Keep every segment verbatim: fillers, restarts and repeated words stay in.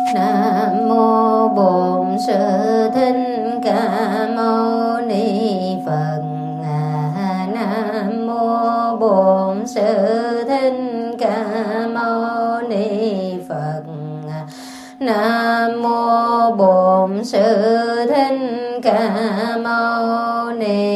Nam mô Bổn Sư Thích Ca Mâu Ni Phật. Nam mô Bổn Sư Thích Ca Mâu Ni Phật. Nam mô Bổn Sư Thích Ca Mâu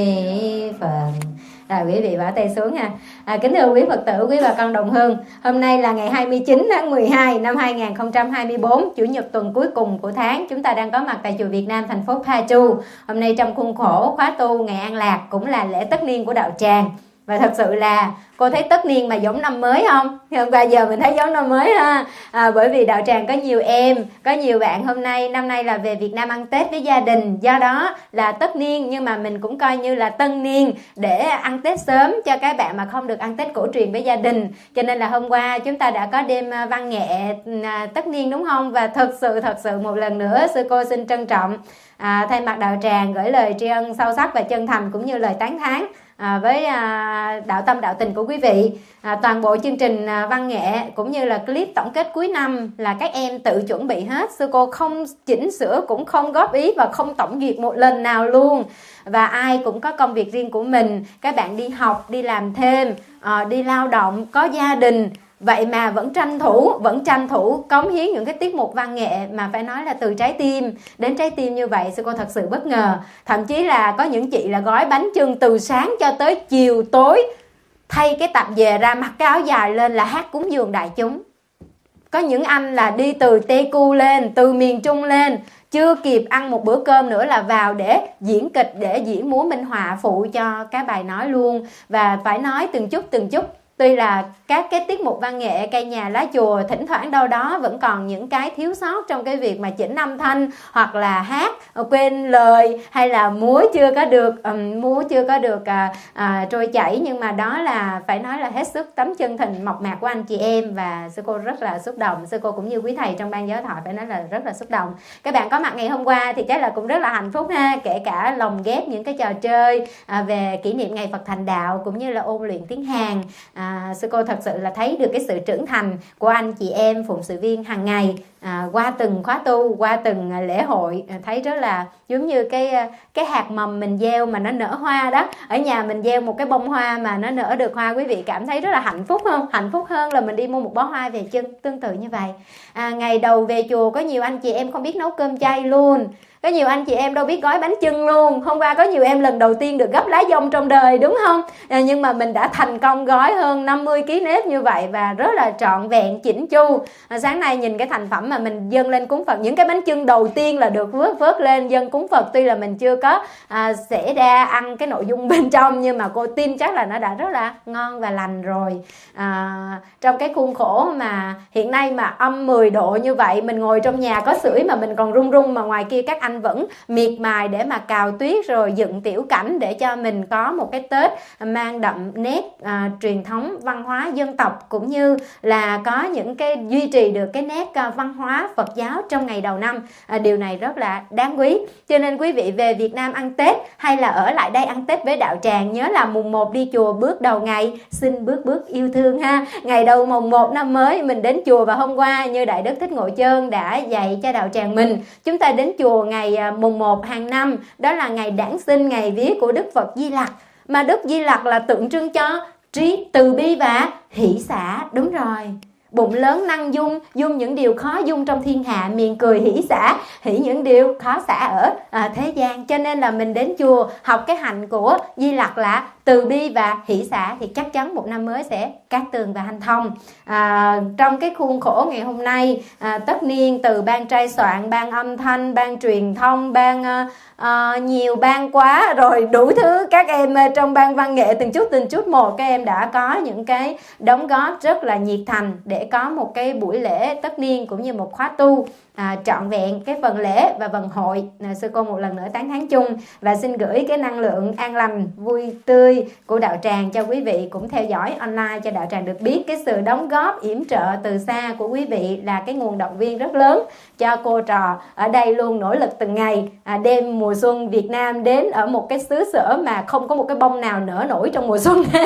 Ni Phật. Rồi quý vị bỏ tay xuống ha. À, kính thưa quý Phật tử, quý bà con đồng hương, hôm nay là ngày hai mươi chín tháng mười hai năm hai nghìn không trăm hai mươi tư, chủ nhật tuần cuối cùng của tháng. Chúng ta đang có mặt tại chùa Việt Nam, thành phố Paju. Hôm nay trong khuôn khổ khóa tu ngày An Lạc, cũng là lễ tất niên của đạo tràng. Và thật sự là cô thấy tất niên mà giống năm mới không? Hôm qua giờ mình thấy giống năm mới ha. À, bởi vì đạo tràng có nhiều em, có nhiều bạn hôm nay, năm nay là về Việt Nam ăn Tết với gia đình. Do đó là tất niên, nhưng mà mình cũng coi như là tân niên để ăn Tết sớm cho các bạn mà không được ăn Tết cổ truyền với gia đình. Cho nên là hôm qua chúng ta đã có đêm văn nghệ tất niên đúng không? Và thật sự, thật sự một lần nữa sư cô xin trân trọng à, thay mặt đạo tràng gửi lời tri ân sâu sắc và chân thành cũng như lời tán thán À, với à, đạo tâm đạo tình của quý vị. à, Toàn bộ chương trình à, văn nghệ cũng như là clip tổng kết cuối năm là các em tự chuẩn bị hết. Sư cô không chỉnh sửa, cũng không góp ý và không tổng duyệt một lần nào luôn. Và ai cũng có công việc riêng của mình. Các bạn đi học, đi làm thêm, à, đi lao động, có gia đình, vậy mà vẫn tranh thủ, vẫn tranh thủ cống hiến những cái tiết mục văn nghệ mà phải nói là từ trái tim đến trái tim như vậy. Sư cô thật sự bất ngờ. Thậm chí là có những chị là gói bánh chưng từ sáng cho tới chiều tối, thay cái tạp dề ra, mặc cái áo dài lên là hát cúng dường đại chúng. Có những anh là đi từ Tây-cu lên, từ miền Trung lên, chưa kịp ăn một bữa cơm nữa là vào để diễn kịch, để diễn múa minh họa phụ cho các bài nói luôn. Và phải nói từng chút từng chút. Tuy là các cái tiết mục văn nghệ cây nhà lá chùa thỉnh thoảng đâu đó vẫn còn những cái thiếu sót trong cái việc mà chỉnh âm thanh, hoặc là hát quên lời, hay là múa chưa có được um, múa chưa có được à, à, trôi chảy. Nhưng mà đó là phải nói là hết sức tấm chân thành mộc mạc của anh chị em, và sư cô rất là xúc động. Sư cô cũng như quý thầy trong ban giáo thoại phải nói là rất là xúc động. Các bạn có mặt ngày hôm qua thì chắc là cũng rất là hạnh phúc ha, kể cả lồng ghép những cái trò chơi à, về kỷ niệm ngày Phật thành đạo cũng như là ôn luyện tiếng Hàn. à, À, sư cô thật sự là thấy được cái sự trưởng thành của anh chị em phụng sự viên hàng ngày à, qua từng khóa tu, qua từng à, lễ hội, à, thấy rất là giống như cái cái hạt mầm mình gieo mà nó nở hoa đó. Ở nhà mình gieo một cái bông hoa mà nó nở được hoa, quý vị cảm thấy rất là hạnh phúc không? Hạnh phúc hơn là mình đi mua một bó hoa về chân. Tương tự như vậy, à, ngày đầu về chùa có nhiều anh chị em không biết nấu cơm chay luôn, có nhiều anh chị em đâu biết gói bánh chưng luôn. Hôm qua có nhiều em lần đầu tiên được gấp lá dong trong đời đúng không? À, nhưng mà mình đã thành công gói hơn năm mươi ki lô gam nếp như vậy và rất là trọn vẹn chỉnh chu. À, sáng nay nhìn cái thành phẩm mà mình dâng lên cúng Phật, những cái bánh chưng đầu tiên là được vớt vớt lên dâng cúng Phật. Tuy là mình chưa có à, xẻ ra ăn cái nội dung bên trong, nhưng mà cô tin chắc là nó đã rất là ngon và lành rồi. À, trong cái khuôn khổ mà hiện nay mà âm mười độ như vậy, mình ngồi trong nhà có sưởi mà mình còn run run, mà ngoài kia các anh vẫn miệt mài để mà cào tuyết rồi dựng tiểu cảnh để cho mình có một cái Tết mang đậm nét à, truyền thống văn hóa dân tộc, cũng như là có những cái duy trì được cái nét à, văn hóa Phật giáo trong ngày đầu năm. À, điều này rất là đáng quý. Cho nên quý vị về Việt Nam ăn Tết hay là ở lại đây ăn Tết với đạo tràng, nhớ là mùng một đi chùa bước đầu ngày, xin bước bước yêu thương ha. Ngày đầu mùng một năm mới mình đến chùa, và hôm qua như Đại Đức Thích Ngộ Chơn đã dạy cho đạo tràng mình, chúng ta đến chùa ngày mùng một hàng năm, đó là ngày đản sinh, ngày vía của Đức Phật Di Lặc. Mà Đức Di Lặc là tượng trưng cho trí, từ bi và hỷ xả. Đúng rồi, bụng lớn năng dung, dung những điều khó dung trong thiên hạ, miệng cười hỷ xả, hỷ những điều khó xả ở à, thế gian. Cho nên là mình đến chùa học cái hạnh của Di Lặc là từ bi và hỷ xả, thì chắc chắn một năm mới sẽ cát tường và hanh thông. À, trong cái khuôn khổ ngày hôm nay, à, tất niên từ ban trai soạn, ban âm thanh, ban truyền thông, ban à, à, nhiều ban quá rồi đủ thứ. Các em trong ban văn nghệ từng chút từng chút một, các em đã có những cái đóng góp rất là nhiệt thành để có một cái buổi lễ tất niên cũng như một khóa tu à, trọn vẹn cái phần lễ và phần hội. À, sư cô một lần nữa tán thán chung và xin gửi cái năng lượng an lành vui tươi của đạo tràng cho quý vị cũng theo dõi online, cho đạo tràng được biết cái sự đóng góp yểm trợ từ xa của quý vị là cái nguồn động viên rất lớn cho cô trò ở đây luôn nỗ lực từng ngày à, đem mùa xuân Việt Nam đến ở một cái xứ sở mà không có một cái bông nào nở nổi trong mùa xuân hết.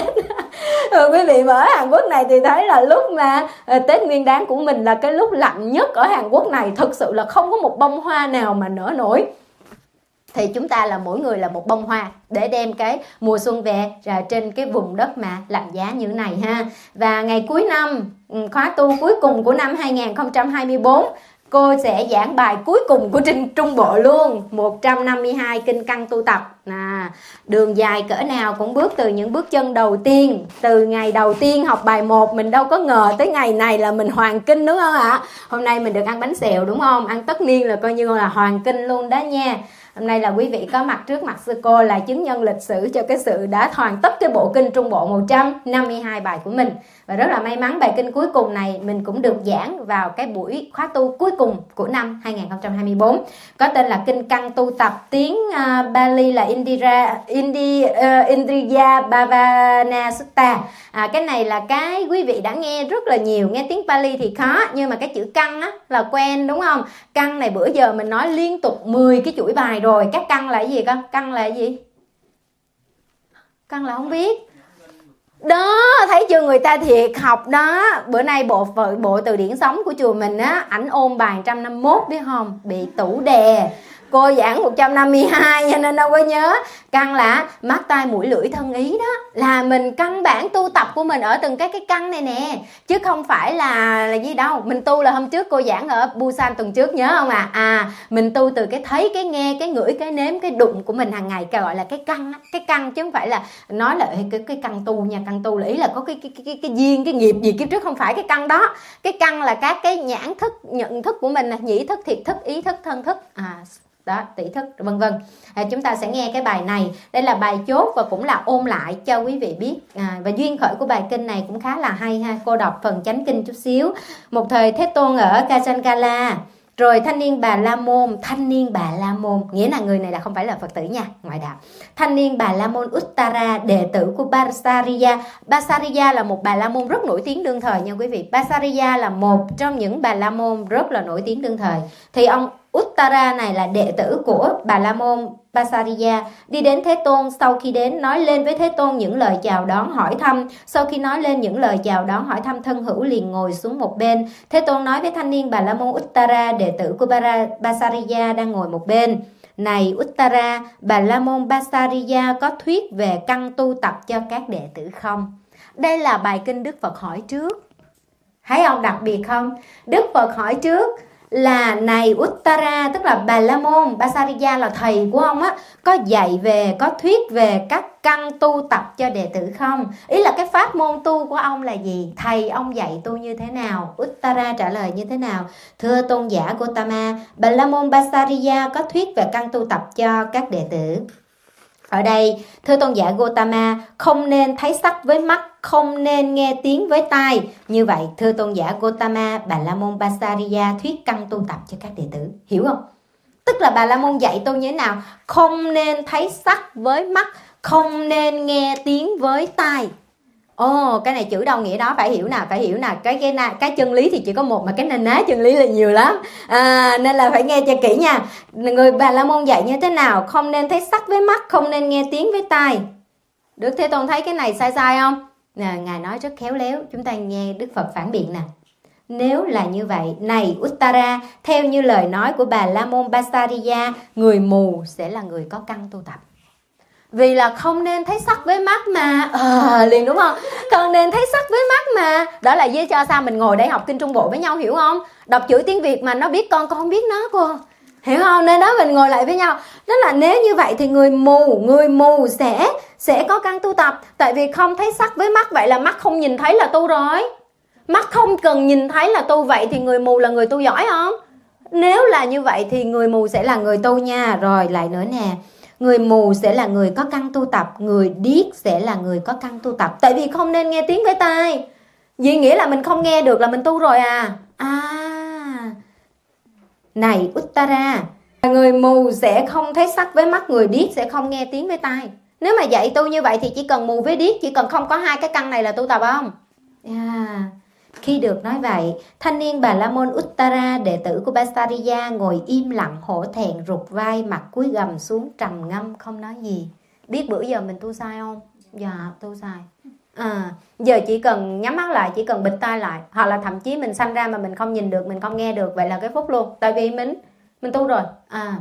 Rồi quý vị mà ở Hàn Quốc này thì thấy là lúc mà à, Tết Nguyên Đán của mình là cái lúc lạnh nhất ở Hàn Quốc này thực sự là không có một bông hoa nào mà nở nổi, thì chúng ta là mỗi người là một bông hoa để đem cái mùa xuân về ra trên cái vùng đất mà lạnh giá như thế này ha. Và ngày cuối năm, khóa tu cuối cùng của năm hai nghìn không trăm hai mươi tư, cô sẽ giảng bài cuối cùng của Trinh Trung Bộ luôn, một trăm năm mươi hai kinh căn tu tập. À, đường dài cỡ nào cũng bước từ những bước chân đầu tiên. Từ ngày đầu tiên học bài một, mình đâu có ngờ tới ngày này là mình hoàn kinh, đúng không ạ? Hôm nay mình được ăn bánh xèo đúng không? Ăn tất niên là coi như là hoàn kinh luôn đó nha. Hôm nay là quý vị có mặt trước mặt sư cô là chứng nhân lịch sử cho cái sự đã hoàn tất cái bộ kinh Trung Bộ một trăm năm mươi hai bài của mình. Và rất là may mắn bài kinh cuối cùng này mình cũng được giảng vào cái buổi khóa tu cuối cùng của năm hai nghìn không trăm hai mươi tư. Có tên là kinh căn tu tập, tiếng uh, Bali là Indira, Indi, uh, Indriya Bhavana Sutta. À, cái này là cái quý vị đã nghe rất là nhiều, nghe tiếng Pali thì khó, nhưng mà cái chữ căn á là quen đúng không? Căn này bữa giờ mình nói liên tục mười cái chuỗi bài rồi. Các căn là cái gì con? Căn là cái gì? Căn là không biết. Đó, thấy chưa, người ta thiệt học đó. Bữa nay bộ bộ từ điển sống của chùa mình á, ảnh ôn bài một trăm năm mươi mốt biết không? Bị tủ đè. Cô giảng một trăm năm mươi hai cho nên đâu có nhớ. Căn là mắt tai mũi lưỡi thân ý đó. Là mình căn bản tu tập của mình ở từng cái cái căn này nè. Chứ không phải là là gì đâu. Mình tu là hôm trước cô giảng ở Busan tuần trước nhớ không ạ? À? à mình tu từ cái thấy, cái nghe, cái ngửi, cái nếm, cái đụng của mình hàng ngày, gọi là cái căn á. Cái căn chứ không phải là nói là cái, cái căn tu nha. Căn tu là ý là có cái cái cái cái, cái duyên, cái nghiệp gì kiếp trước, không phải cái căn đó. Cái căn là các cái nhãn thức, nhận thức của mình, nhĩ thức, thiệt thức, ý thức, thân thức. À đó, tỷ thức vân vân. À, chúng ta sẽ nghe cái bài này, đây là bài chốt và cũng là ôn lại cho quý vị biết. À, và duyên khởi của bài kinh này cũng khá là hay ha. Cô đọc phần chánh kinh chút xíu. Một thời Thế Tôn ở Kajankala, rồi thanh niên Bà La Môn, thanh niên Bà La Môn nghĩa là người này là không phải là Phật tử nha, ngoại đạo. Thanh niên Bà La Môn Uttara, đệ tử của Basariya. Basariya là một Bà La Môn rất nổi tiếng đương thời nha quý vị. Basariya là một trong những Bà La Môn rất là nổi tiếng đương thời. Thì ông Uttara này là đệ tử của Bà La Môn Basariya, đi đến Thế Tôn. Sau khi đến, nói lên với Thế Tôn những lời chào đón hỏi thăm. Sau khi nói lên những lời chào đón hỏi thăm, thân hữu liền ngồi xuống một bên. Thế Tôn nói với thanh niên Bà La Môn Uttara, đệ tử của Basariya đang ngồi một bên: này Uttara, Bà La Môn Basariya có thuyết về căn tu tập cho các đệ tử không? Đây là bài kinh Đức Phật hỏi trước. Thấy ông đặc biệt không? Đức Phật hỏi trước là này Uttara, tức là Bà La Môn Basariya là thầy của ông á, có dạy về, có thuyết về các căn tu tập cho đệ tử không? Ý là cái pháp môn tu của ông là gì? Thầy ông dạy tu như thế nào? Uttara trả lời như thế nào? Thưa tôn giả Gotama, Bà La Môn Basariya có thuyết về căn tu tập cho các đệ tử. Ở đây, thưa tôn giả Gotama, không nên thấy sắc với mắt, không nên nghe tiếng với tai. Như vậy, thưa tôn giả Gotama, Bà La Môn Basariya thuyết căn tu tập cho các đệ tử. Hiểu không? Tức là Bà La Môn dạy tôi như thế nào? Không nên thấy sắc với mắt, không nên nghe tiếng với tai. Ồ, oh, cái này chữ đâu nghĩa đó, phải hiểu nào, phải hiểu nào. Cái, cái, cái chân lý thì chỉ có một, mà cái nền ná chân lý là nhiều lắm. À, nên là phải nghe cho kỹ nha. Người Bà La Môn dạy như thế nào? Không nên thấy sắc với mắt, không nên nghe tiếng với tai. Đức Thế Tôn thấy cái này sai sai không? Nè, Ngài nói rất khéo léo. Chúng ta nghe Đức Phật phản biện nè. Nếu là như vậy, này Uttara, theo như lời nói của Bà La Môn Basariya, người mù sẽ là người có căn tu tập. Vì là không nên thấy sắc với mắt mà. À, liền đúng không? Không nên thấy sắc với mắt mà. Đó là với cho sao mình ngồi đây học kinh Trung Bộ với nhau, hiểu không? Đọc chữ tiếng Việt mà nó biết con, con không biết nó cô. Hiểu không? Nên đó mình ngồi lại với nhau. Đó là nếu như vậy thì người mù, người mù sẽ sẽ có căn tu tập. Tại vì không thấy sắc với mắt, vậy là mắt không nhìn thấy là tu rồi. Mắt không cần nhìn thấy là tu, vậy thì người mù là người tu giỏi không? Nếu là như vậy thì người mù sẽ là người tu nha. Rồi lại nữa nè. Người mù sẽ là người có căn tu tập, người điếc sẽ là người có căn tu tập. Tại vì không nên nghe tiếng với tai. Vì nghĩa là mình không nghe được là mình tu rồi à. À, này Uttara, người mù sẽ không thấy sắc với mắt, người điếc sẽ không nghe tiếng với tai. Nếu mà dạy tu như vậy thì chỉ cần mù với điếc, chỉ cần không có hai cái căn này là tu tập không? Yeah. Khi được nói vậy, thanh niên Bà La Môn Uttara, đệ tử của Basariya, ngồi im lặng, hổ thẹn, rụt vai, mặt cúi gằm xuống, trầm ngâm không nói gì. Biết bữa giờ mình tu sai không? Dạ, tu sai. À, giờ chỉ cần nhắm mắt lại, chỉ cần bịt tai lại, hoặc là thậm chí mình sanh ra mà mình không nhìn được, mình không nghe được, vậy là cái phúc luôn, tại vì mình mình tu rồi. À,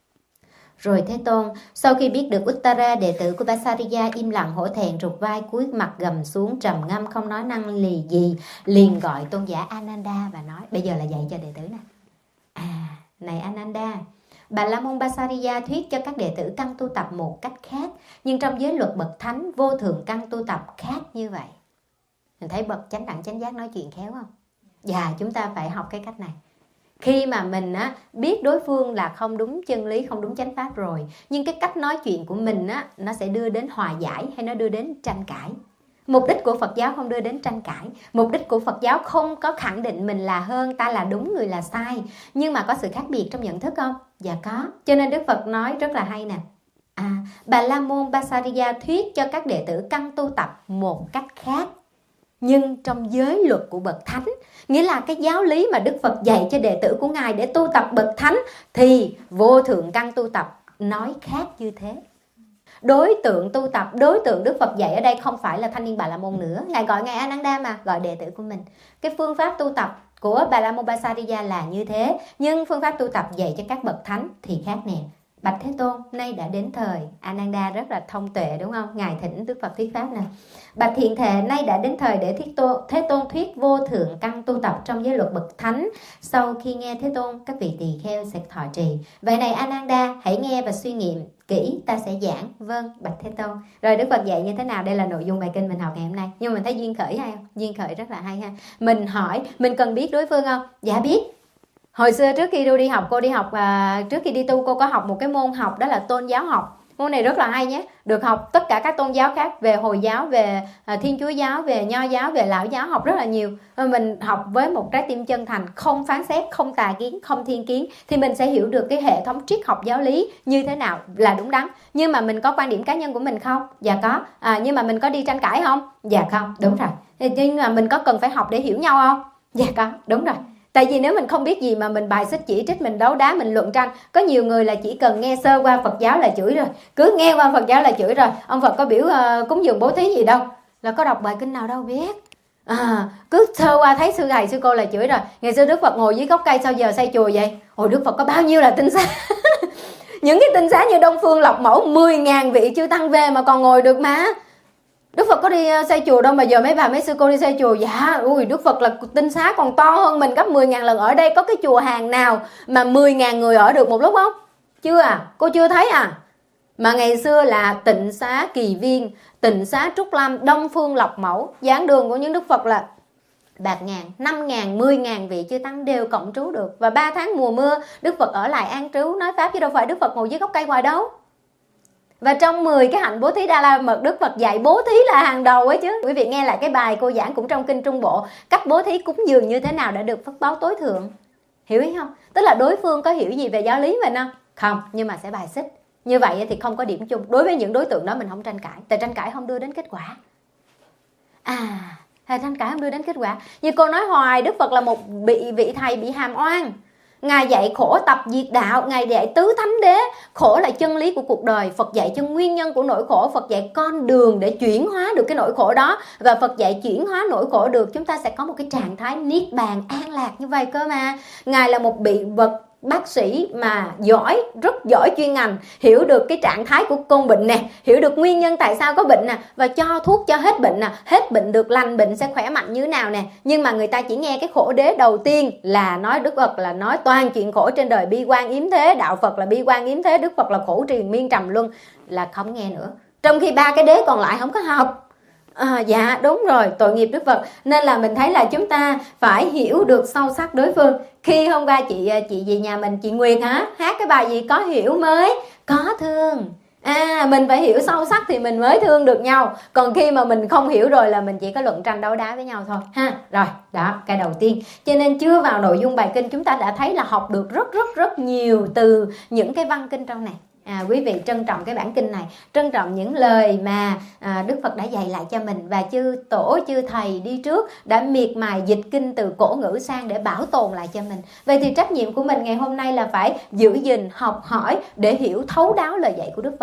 rồi Thế Tôn sau khi biết được Uttara, đệ tử của Vasariya im lặng hổ thẹn, rụt vai, cúi mặt gầm xuống, trầm ngâm không nói năng lì gì, liền gọi tôn giả Ananda và nói, bây giờ là dạy cho đệ tử nè. À, này Ananda, Bà La Môn Vasariya thuyết cho các đệ tử căn tu tập một cách khác, nhưng trong giới luật bậc thánh vô thượng căn tu tập khác như vậy. Mình thấy bậc chánh đẳng chánh giác nói chuyện khéo không? Dạ, chúng ta phải học cái cách này. Khi mà mình á, biết đối phương là không đúng chân lý, không đúng chánh pháp rồi, nhưng cái cách nói chuyện của mình á, nó sẽ đưa đến hòa giải hay nó đưa đến tranh cãi. Mục đích của Phật giáo không đưa đến tranh cãi. Mục đích của Phật giáo không có khẳng định mình là hơn, ta là đúng, người là sai. Nhưng mà có sự khác biệt trong nhận thức không? Dạ có. Cho nên Đức Phật nói rất là hay nè. À, Bà La Môn Vasariya thuyết cho các đệ tử căn tu tập một cách khác, nhưng trong giới luật của bậc thánh, nghĩa là cái giáo lý mà Đức Phật dạy cho đệ tử của Ngài để tu tập bậc thánh, thì vô thượng căn tu tập nói khác như thế. Đối tượng tu tập, đối tượng Đức Phật dạy ở đây không phải là thanh niên Bà La Môn nữa. Ngài gọi Ngài Ananda mà, gọi đệ tử của mình. Cái phương pháp tu tập của Bà La Môn Vasariya là như thế, nhưng phương pháp tu tập dạy cho các bậc thánh thì khác nè. Bạch Thế Tôn, nay đã đến thời. Ananda rất là thông tuệ đúng không? Ngài thỉnh Đức Phật thuyết pháp nè. Bạch Thiện Thệ, nay đã đến thời để thiết tôn, Thế Tôn thuyết vô thượng căn tu tập trong giới luật bậc thánh. Sau khi nghe Thế Tôn, các vị tỳ kheo sẽ thọ trì. Vậy này Ananda, hãy nghe và suy nghiệm kỹ, ta sẽ giảng. Vâng, Bạch Thế Tôn. Rồi Đức Phật dạy như thế nào? Đây là nội dung bài kinh mình học ngày hôm nay. Nhưng mình thấy duyên khởi hay không? Duyên khởi rất là hay ha. Mình hỏi, mình cần biết đối phương không? Dạ biết. Hồi xưa trước khi tôi đi học, cô đi học à, trước khi đi tu cô có học một cái môn học, đó là tôn giáo học. Môn này rất là hay nhé, được học tất cả các tôn giáo khác, về Hồi giáo, về à, Thiên Chúa giáo, về Nho giáo, về Lão giáo, học rất là nhiều. Mình học với một trái tim chân thành, không phán xét, không tà kiến, không thiên kiến, thì mình sẽ hiểu được cái hệ thống triết học giáo lý như thế nào là đúng đắn. Nhưng mà mình có quan điểm cá nhân của mình không? Dạ có. À, nhưng mà mình có đi tranh cãi không? Dạ không. Đúng rồi. Nhưng mà mình có cần phải học để hiểu nhau không? Dạ có. Đúng rồi. Tại vì nếu mình không biết gì mà mình bài xích chỉ trích, mình đấu đá, mình luận tranh. Có nhiều người là chỉ cần nghe sơ qua Phật giáo là chửi rồi. Cứ nghe qua Phật giáo là chửi rồi. Ông Phật có biểu uh, cúng dường bố thí gì đâu, là có đọc bài kinh nào đâu biết. À, cứ sơ qua thấy sư thầy sư cô là chửi rồi. Ngày xưa Đức Phật ngồi dưới gốc cây sao giờ xây chùa vậy? Hồi Đức Phật có bao nhiêu là tinh xá. Những cái tinh xá như Đông Phương Lộc Mẫu, mười ngàn vị chư tăng về mà còn ngồi được mà. Đức Phật có đi xây chùa đâu mà giờ mấy bà mấy sư cô đi xây chùa. Dạ, ui Đức Phật là tinh xá còn to hơn mình gấp mười ngàn lần. Ở đây có cái chùa hàng nào mà mười ngàn người ở được một lúc không? Chưa à, cô chưa thấy à? Mà ngày xưa là Tịnh Xá Kỳ Viên, Tịnh Xá Trúc Lâm, Đông Phương Lộc Mẫu, giảng đường của những Đức Phật là bạc ngàn, năm ngàn, mười ngàn vị chư tăng đều cộng trú được. Và ba tháng mùa mưa Đức Phật ở lại an trú nói pháp, chứ đâu phải Đức Phật ngồi dưới gốc cây ngoài đâu. Và trong mười cái hạnh bố thí Đa La Mật, Đức Phật dạy bố thí là hàng đầu ấy chứ. Quý vị nghe lại cái bài cô giảng cũng trong kinh Trung Bộ, cách bố thí cúng dường như thế nào để được phước báo tối thượng. Hiểu ý không? Tức là đối phương có hiểu gì về giáo lý mình không? Không, nhưng mà sẽ bài xích. Như vậy thì không có điểm chung. Đối với những đối tượng đó mình không tranh cãi, tại tranh cãi không đưa đến kết quả. À, tranh cãi không đưa đến kết quả. Như cô nói hoài, Đức Phật là một vị, vị thầy bị hàm oan. Ngài dạy khổ tập diệt đạo, Ngài dạy tứ thánh đế. Khổ là chân lý của cuộc đời. Phật dạy cho nguyên nhân của nỗi khổ. Phật dạy con đường để chuyển hóa được cái nỗi khổ đó. Và Phật dạy chuyển hóa nỗi khổ được, chúng ta sẽ có một cái trạng thái niết bàn an lạc như vậy cơ mà. Ngài là một vị vật bác sĩ mà giỏi, rất giỏi chuyên ngành, hiểu được cái trạng thái của con bệnh nè, hiểu được nguyên nhân tại sao có bệnh nè, và cho thuốc cho hết bệnh nè, hết bệnh được lành, bệnh sẽ khỏe mạnh như thế nào nè. Nhưng mà người ta chỉ nghe cái khổ đế đầu tiên là nói Đức Phật là nói toàn chuyện khổ trên đời, bi quan yếm thế, đạo Phật là bi quan yếm thế, Đức Phật là khổ triền miên trầm luân, là không nghe nữa. Trong khi ba cái đế còn lại không có học. À, dạ đúng rồi, tội nghiệp Đức Phật. Nên là mình thấy là chúng ta phải hiểu được sâu sắc đối phương. Khi hôm qua chị chị gì nhà mình, chị Nguyệt hả, hát cái bài gì có hiểu mới có thương. À, mình phải hiểu sâu sắc thì mình mới thương được nhau. Còn khi mà mình không hiểu rồi là mình chỉ có luận tranh đấu đá với nhau thôi ha. Rồi, đó, cái đầu tiên. Cho nên chưa vào nội dung bài kinh, chúng ta đã thấy là học được rất rất rất nhiều từ những cái văn kinh trong này. À, quý vị trân trọng cái bản kinh này, trân trọng những lời mà à, Đức Phật đã dạy lại cho mình, và chư tổ chư thầy đi trước đã miệt mài dịch kinh từ cổ ngữ sang để bảo tồn lại cho mình. Vậy thì trách nhiệm của mình ngày hôm nay là phải giữ gìn, học hỏi để hiểu thấu đáo lời dạy của Đức Phật.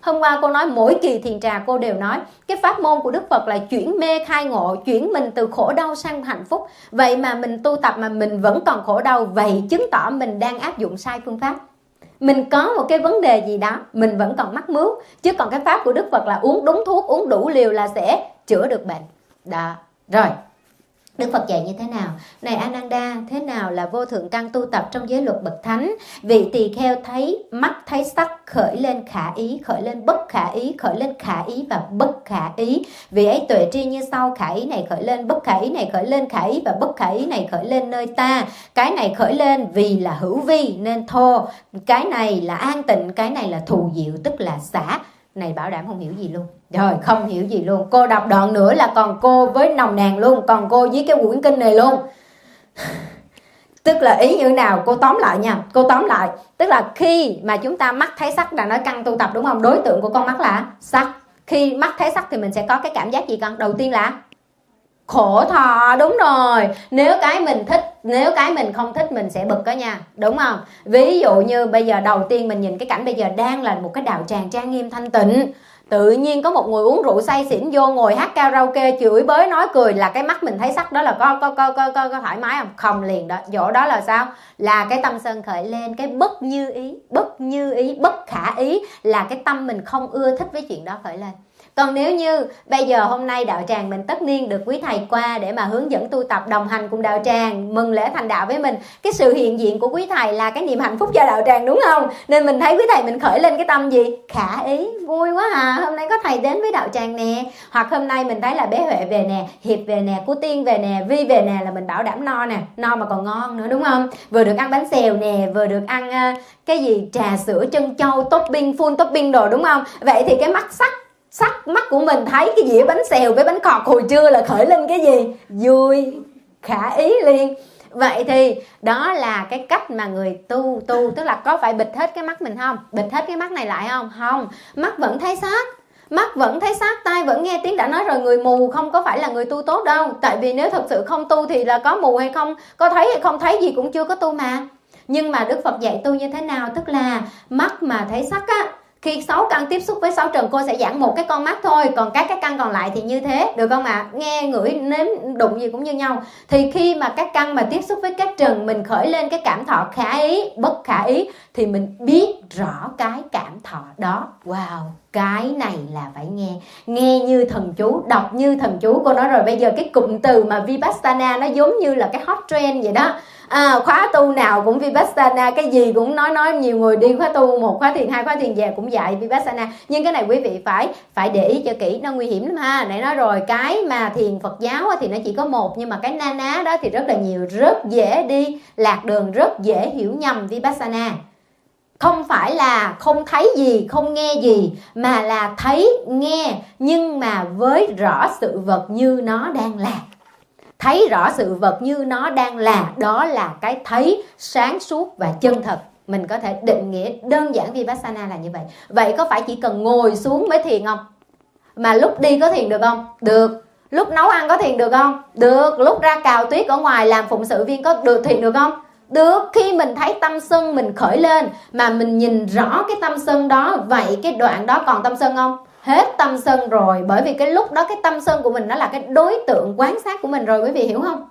Hôm qua cô nói mỗi kỳ thiền trà cô đều nói cái pháp môn của Đức Phật là chuyển mê khai ngộ, chuyển mình từ khổ đau sang hạnh phúc. Vậy mà mình tu tập mà mình vẫn còn khổ đau, vậy chứng tỏ mình đang áp dụng sai phương pháp. Mình có một cái vấn đề gì đó mình vẫn còn mắc mướu, chứ còn cái pháp của Đức Phật là uống đúng thuốc, uống đủ liều là sẽ chữa được bệnh đó. Rồi Đức Phật dạy như thế nào? Này Ananda, thế nào là vô thượng căn tu tập trong giới luật bậc thánh? Vị tỳ kheo thấy mắt thấy sắc khởi lên khả ý, khởi lên bất khả ý, khởi lên khả ý và bất khả ý. Vì ấy tuệ tri như sau: khả ý này khởi lên, bất khả ý này khởi lên, khả ý và bất khả ý này khởi lên nơi ta. Cái này khởi lên vì là hữu vi nên thô, cái này là an tịnh, cái này là thù diệu tức là xả. Này bảo đảm không hiểu gì luôn. Rồi không hiểu gì luôn. Cô đọc đoạn nữa là còn cô với nồng nàn luôn, còn cô với cái quyển kinh này luôn. Tức là ý như nào? Cô tóm lại nha. Cô tóm lại tức là khi mà chúng ta mắt thấy sắc là nói căn tu tập đúng không? Đối tượng của con mắt là sắc. Khi mắt thấy sắc thì mình sẽ có cái cảm giác gì con? Đầu tiên là khổ thọ, đúng rồi. Nếu cái mình thích, nếu cái mình không thích mình sẽ bực đó nha, đúng không? Ví dụ như bây giờ đầu tiên mình nhìn cái cảnh bây giờ đang là một cái đạo tràng trang nghiêm thanh tịnh, tự nhiên có một người uống rượu say xỉn vô ngồi hát karaoke chửi bới nói cười, là cái mắt mình thấy sắc đó là có có có có có, có thoải mái không? Không liền đó. Chỗ đó là sao? Là cái tâm sân khởi lên, cái bất như ý, bất như ý, bất khả ý, là cái tâm mình không ưa thích với chuyện đó khởi lên. Còn nếu như bây giờ hôm nay đạo tràng mình tất niên được quý thầy qua để mà hướng dẫn tu tập, đồng hành cùng đạo tràng, mừng lễ thành đạo với mình, cái sự hiện diện của quý thầy là cái niềm hạnh phúc cho đạo tràng, đúng không? Nên mình thấy quý thầy mình khởi lên cái tâm gì? Khả ý, vui quá à, hôm nay có thầy đến với đạo tràng nè. Hoặc hôm nay mình thấy là bé Huệ về nè, Hiệp về nè, cô Tiên về nè, Vi về nè, là mình bảo đảm no nè, no mà còn ngon nữa, đúng không? Vừa được ăn bánh xèo nè, vừa được ăn uh, cái gì trà sữa trân châu topping, full topping đồ, đúng không? Vậy thì cái mắt sắc sắc mắt của mình thấy cái dĩa bánh xèo với bánh khọt hồi trưa là khởi lên cái gì? Vui, khả ý liền. Vậy thì đó là cái cách mà người tu tu tức là có phải bịt hết cái mắt mình không? Bịt hết cái mắt này lại không? Không, mắt vẫn thấy sắc, mắt vẫn thấy sắc, tai vẫn nghe tiếng. Đã nói rồi, người mù không có phải là người tu tốt đâu. Tại vì nếu thật sự không tu thì là có mù hay không, có thấy hay không thấy gì cũng chưa có tu mà. Nhưng mà Đức Phật dạy tu như thế nào? Tức là mắt mà thấy sắc á, khi sáu căn tiếp xúc với sáu trần, cô sẽ giảng một cái con mắt thôi, còn các cái căn còn lại thì như thế, được không ạ? À? Nghe, ngửi, nếm, đụng gì cũng như nhau. Thì khi mà các căn mà tiếp xúc với các trần, mình khởi lên cái cảm thọ khả ý, bất khả ý, thì mình biết rõ cái cảm thọ đó. Wow, cái này là phải nghe. Nghe như thần chú, đọc như thần chú. Cô nói rồi, bây giờ cái cụm từ mà Vipassana nó giống như là cái hot trend vậy đó. À, khóa tu nào cũng Vipassana, cái gì cũng nói nói nhiều người đi khóa tu, một khóa thiền, hai khóa thiền về cũng dạy Vipassana. Nhưng cái này quý vị phải phải để ý cho kỹ, nó nguy hiểm lắm ha. Nãy nói rồi, cái mà thiền Phật giáo thì nó chỉ có một, nhưng mà cái na ná đó thì rất là nhiều, rất dễ đi lạc đường, rất dễ hiểu nhầm Vipassana. Không phải là không thấy gì, không nghe gì, mà là thấy, nghe, nhưng mà với rõ sự vật như nó đang là. Thấy rõ sự vật như nó đang là, đó là cái thấy sáng suốt và chân thật. Mình có thể định nghĩa đơn giản Vipassana là như vậy. Vậy có phải chỉ cần ngồi xuống mới thiền không? Mà lúc đi có thiền được không? Được. Lúc nấu ăn có thiền được không? Được. Lúc ra cào tuyết ở ngoài làm phụng sự viên có được thiền được không? Được. Khi mình thấy tâm sân mình khởi lên mà mình nhìn rõ cái tâm sân đó, vậy cái đoạn đó còn tâm sân không? Hết tâm sân rồi. Bởi vì cái lúc đó cái tâm sân của mình nó là cái đối tượng quán sát của mình rồi, quý vị hiểu không?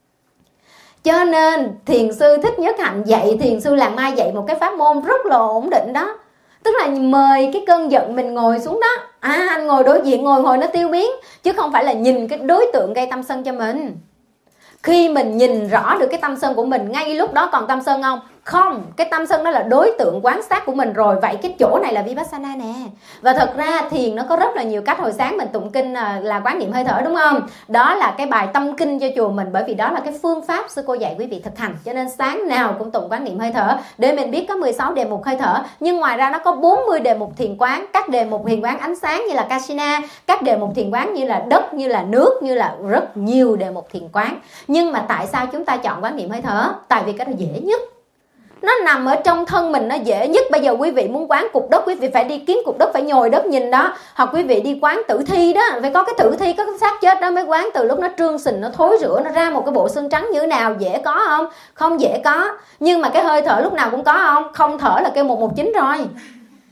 Cho nên thiền sư Thích Nhất Hạnh dạy, thiền sư Làng Mai dạy một cái pháp môn rất là ổn định đó. Tức là mời cái cơn giận mình ngồi xuống đó. À, anh ngồi đối diện, ngồi ngồi nó tiêu biến. Chứ không phải là nhìn cái đối tượng gây tâm sân cho mình. Khi mình nhìn rõ được cái tâm sân của mình, ngay lúc đó còn tâm sân không? Không, cái tâm sân đó là đối tượng quán sát của mình rồi. Vậy cái chỗ này là Vipassana nè. Và thật ra thiền nó có rất là nhiều cách. Hồi sáng mình tụng kinh là quán niệm hơi thở, đúng không? Đó là cái bài tâm kinh cho chùa mình. Bởi vì đó là cái phương pháp sư cô dạy quý vị thực hành. Cho nên sáng nào cũng tụng quán niệm hơi thở, để mình biết có mười sáu đề mục hơi thở. Nhưng ngoài ra nó có bốn mươi đề mục thiền quán. Các đề mục thiền quán ánh sáng như là Kasina, các đề mục thiền quán như là đất, như là nước, như là rất nhiều đề mục thiền quán. Nhưng mà tại sao chúng ta chọn quán niệm hơi thở? Tại vì cái đó dễ nhất. Nó nằm ở trong thân mình, nó dễ nhất. Bây giờ quý vị muốn quán cục đất, quý vị phải đi kiếm cục đất, phải nhồi đất nhìn đó. Hoặc quý vị đi quán tử thi đó, phải có cái tử thi, có cái xác chết đó mới quán. Từ lúc nó trương sình, nó thối rữa, nó ra một cái bộ xương trắng như thế nào, dễ có không? Không dễ có. Nhưng mà cái hơi thở lúc nào cũng có không? Không thở là kêu một một chín rồi.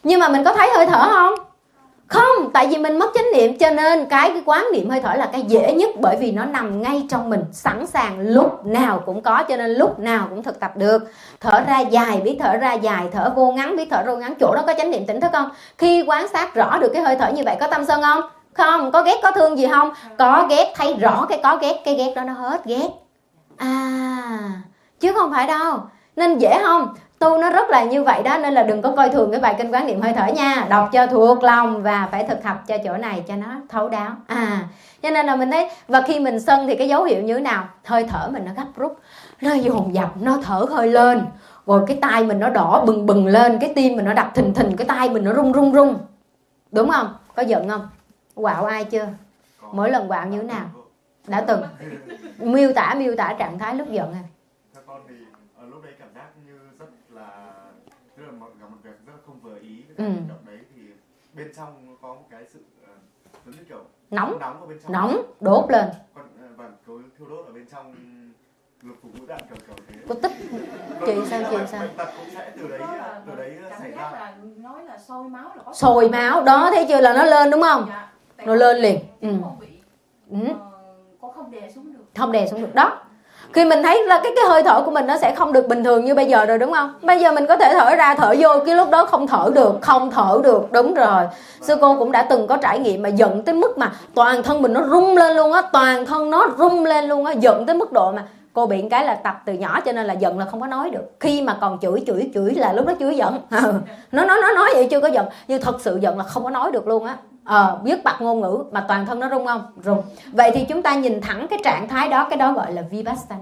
Nhưng mà mình có thấy hơi thở không? Không, tại vì mình mất chánh niệm. Cho nên cái, cái quán niệm hơi thở là cái dễ nhất, bởi vì nó nằm ngay trong mình, sẵn sàng lúc nào cũng có, cho nên lúc nào cũng thực tập được. Thở ra dài biết thở ra dài, thở vô ngắn biết thở vô ngắn, chỗ đó có chánh niệm tỉnh thức không? Khi quan sát rõ được cái hơi thở như vậy, có tâm sân không? Không. Có ghét có thương gì không? Có ghét, thấy rõ cái có ghét, cái ghét đó nó hết ghét. À, chứ không phải đâu. Nên dễ không? Tu nó rất là như vậy đó, nên là đừng có coi thường cái bài kinh quán niệm hơi thở nha. Đọc cho thuộc lòng và phải thực tập cho chỗ này cho nó thấu đáo. À, cho nên là mình thấy, và khi mình sân thì cái dấu hiệu như thế nào? Hơi thở mình nó gấp rút, nó dồn dập, nó thở hơi lên, rồi cái tay mình nó đỏ bừng bừng lên, cái tim mình nó đập thình thình, cái tay mình nó rung rung rung. Đúng không? Có giận không? Quạo ai chưa? Mỗi lần quạo như thế nào? Đã từng miêu tả miêu tả trạng thái lúc giận à? Theo con thì ở lúc đấy cảm giác như rất là, tức là một, một việc rất là không vừa ý. Cái ừ. động đấy thì bên trong có một cái sự uh, giống như kiểu nóng, nóng ở bên trong, nóng đốt lên. Còn và có thiêu đốt ở bên trong lục phủ ngũ tạng kiểu kiểu thế. Cô tích chị sao chị sao? Bệnh tật cũng sẽ từ đấy từ đấy xảy ra. Là nói là sôi máu là có sôi máu đó, thấy chưa, là nó lên đúng không? Dạ. Nó lên liền. Ừ. Không bị, ừ. uh, con không đè xuống được. Không đè xuống được đó. Khi mình thấy là cái cái hơi thở của mình nó sẽ không được bình thường như bây giờ rồi đúng không? Bây giờ mình có thể thở ra thở vô, cái lúc đó không thở được, không thở được, đúng rồi. Sư cô cũng đã từng có trải nghiệm mà giận tới mức mà toàn thân mình nó rung lên luôn á, toàn thân nó rung lên luôn á, giận tới mức độ mà cô bị cái là tập từ nhỏ cho nên là giận là không có nói được. Khi mà còn chửi chửi chửi là lúc đó chưa giận. nó nó nó nói vậy chưa có giận, nhưng thật sự giận là không có nói được luôn á. Ờ, viết bặt ngôn ngữ mà toàn thân nó rung không? Rung. Vậy thì chúng ta nhìn thẳng cái trạng thái đó, cái đó gọi là Vipassana.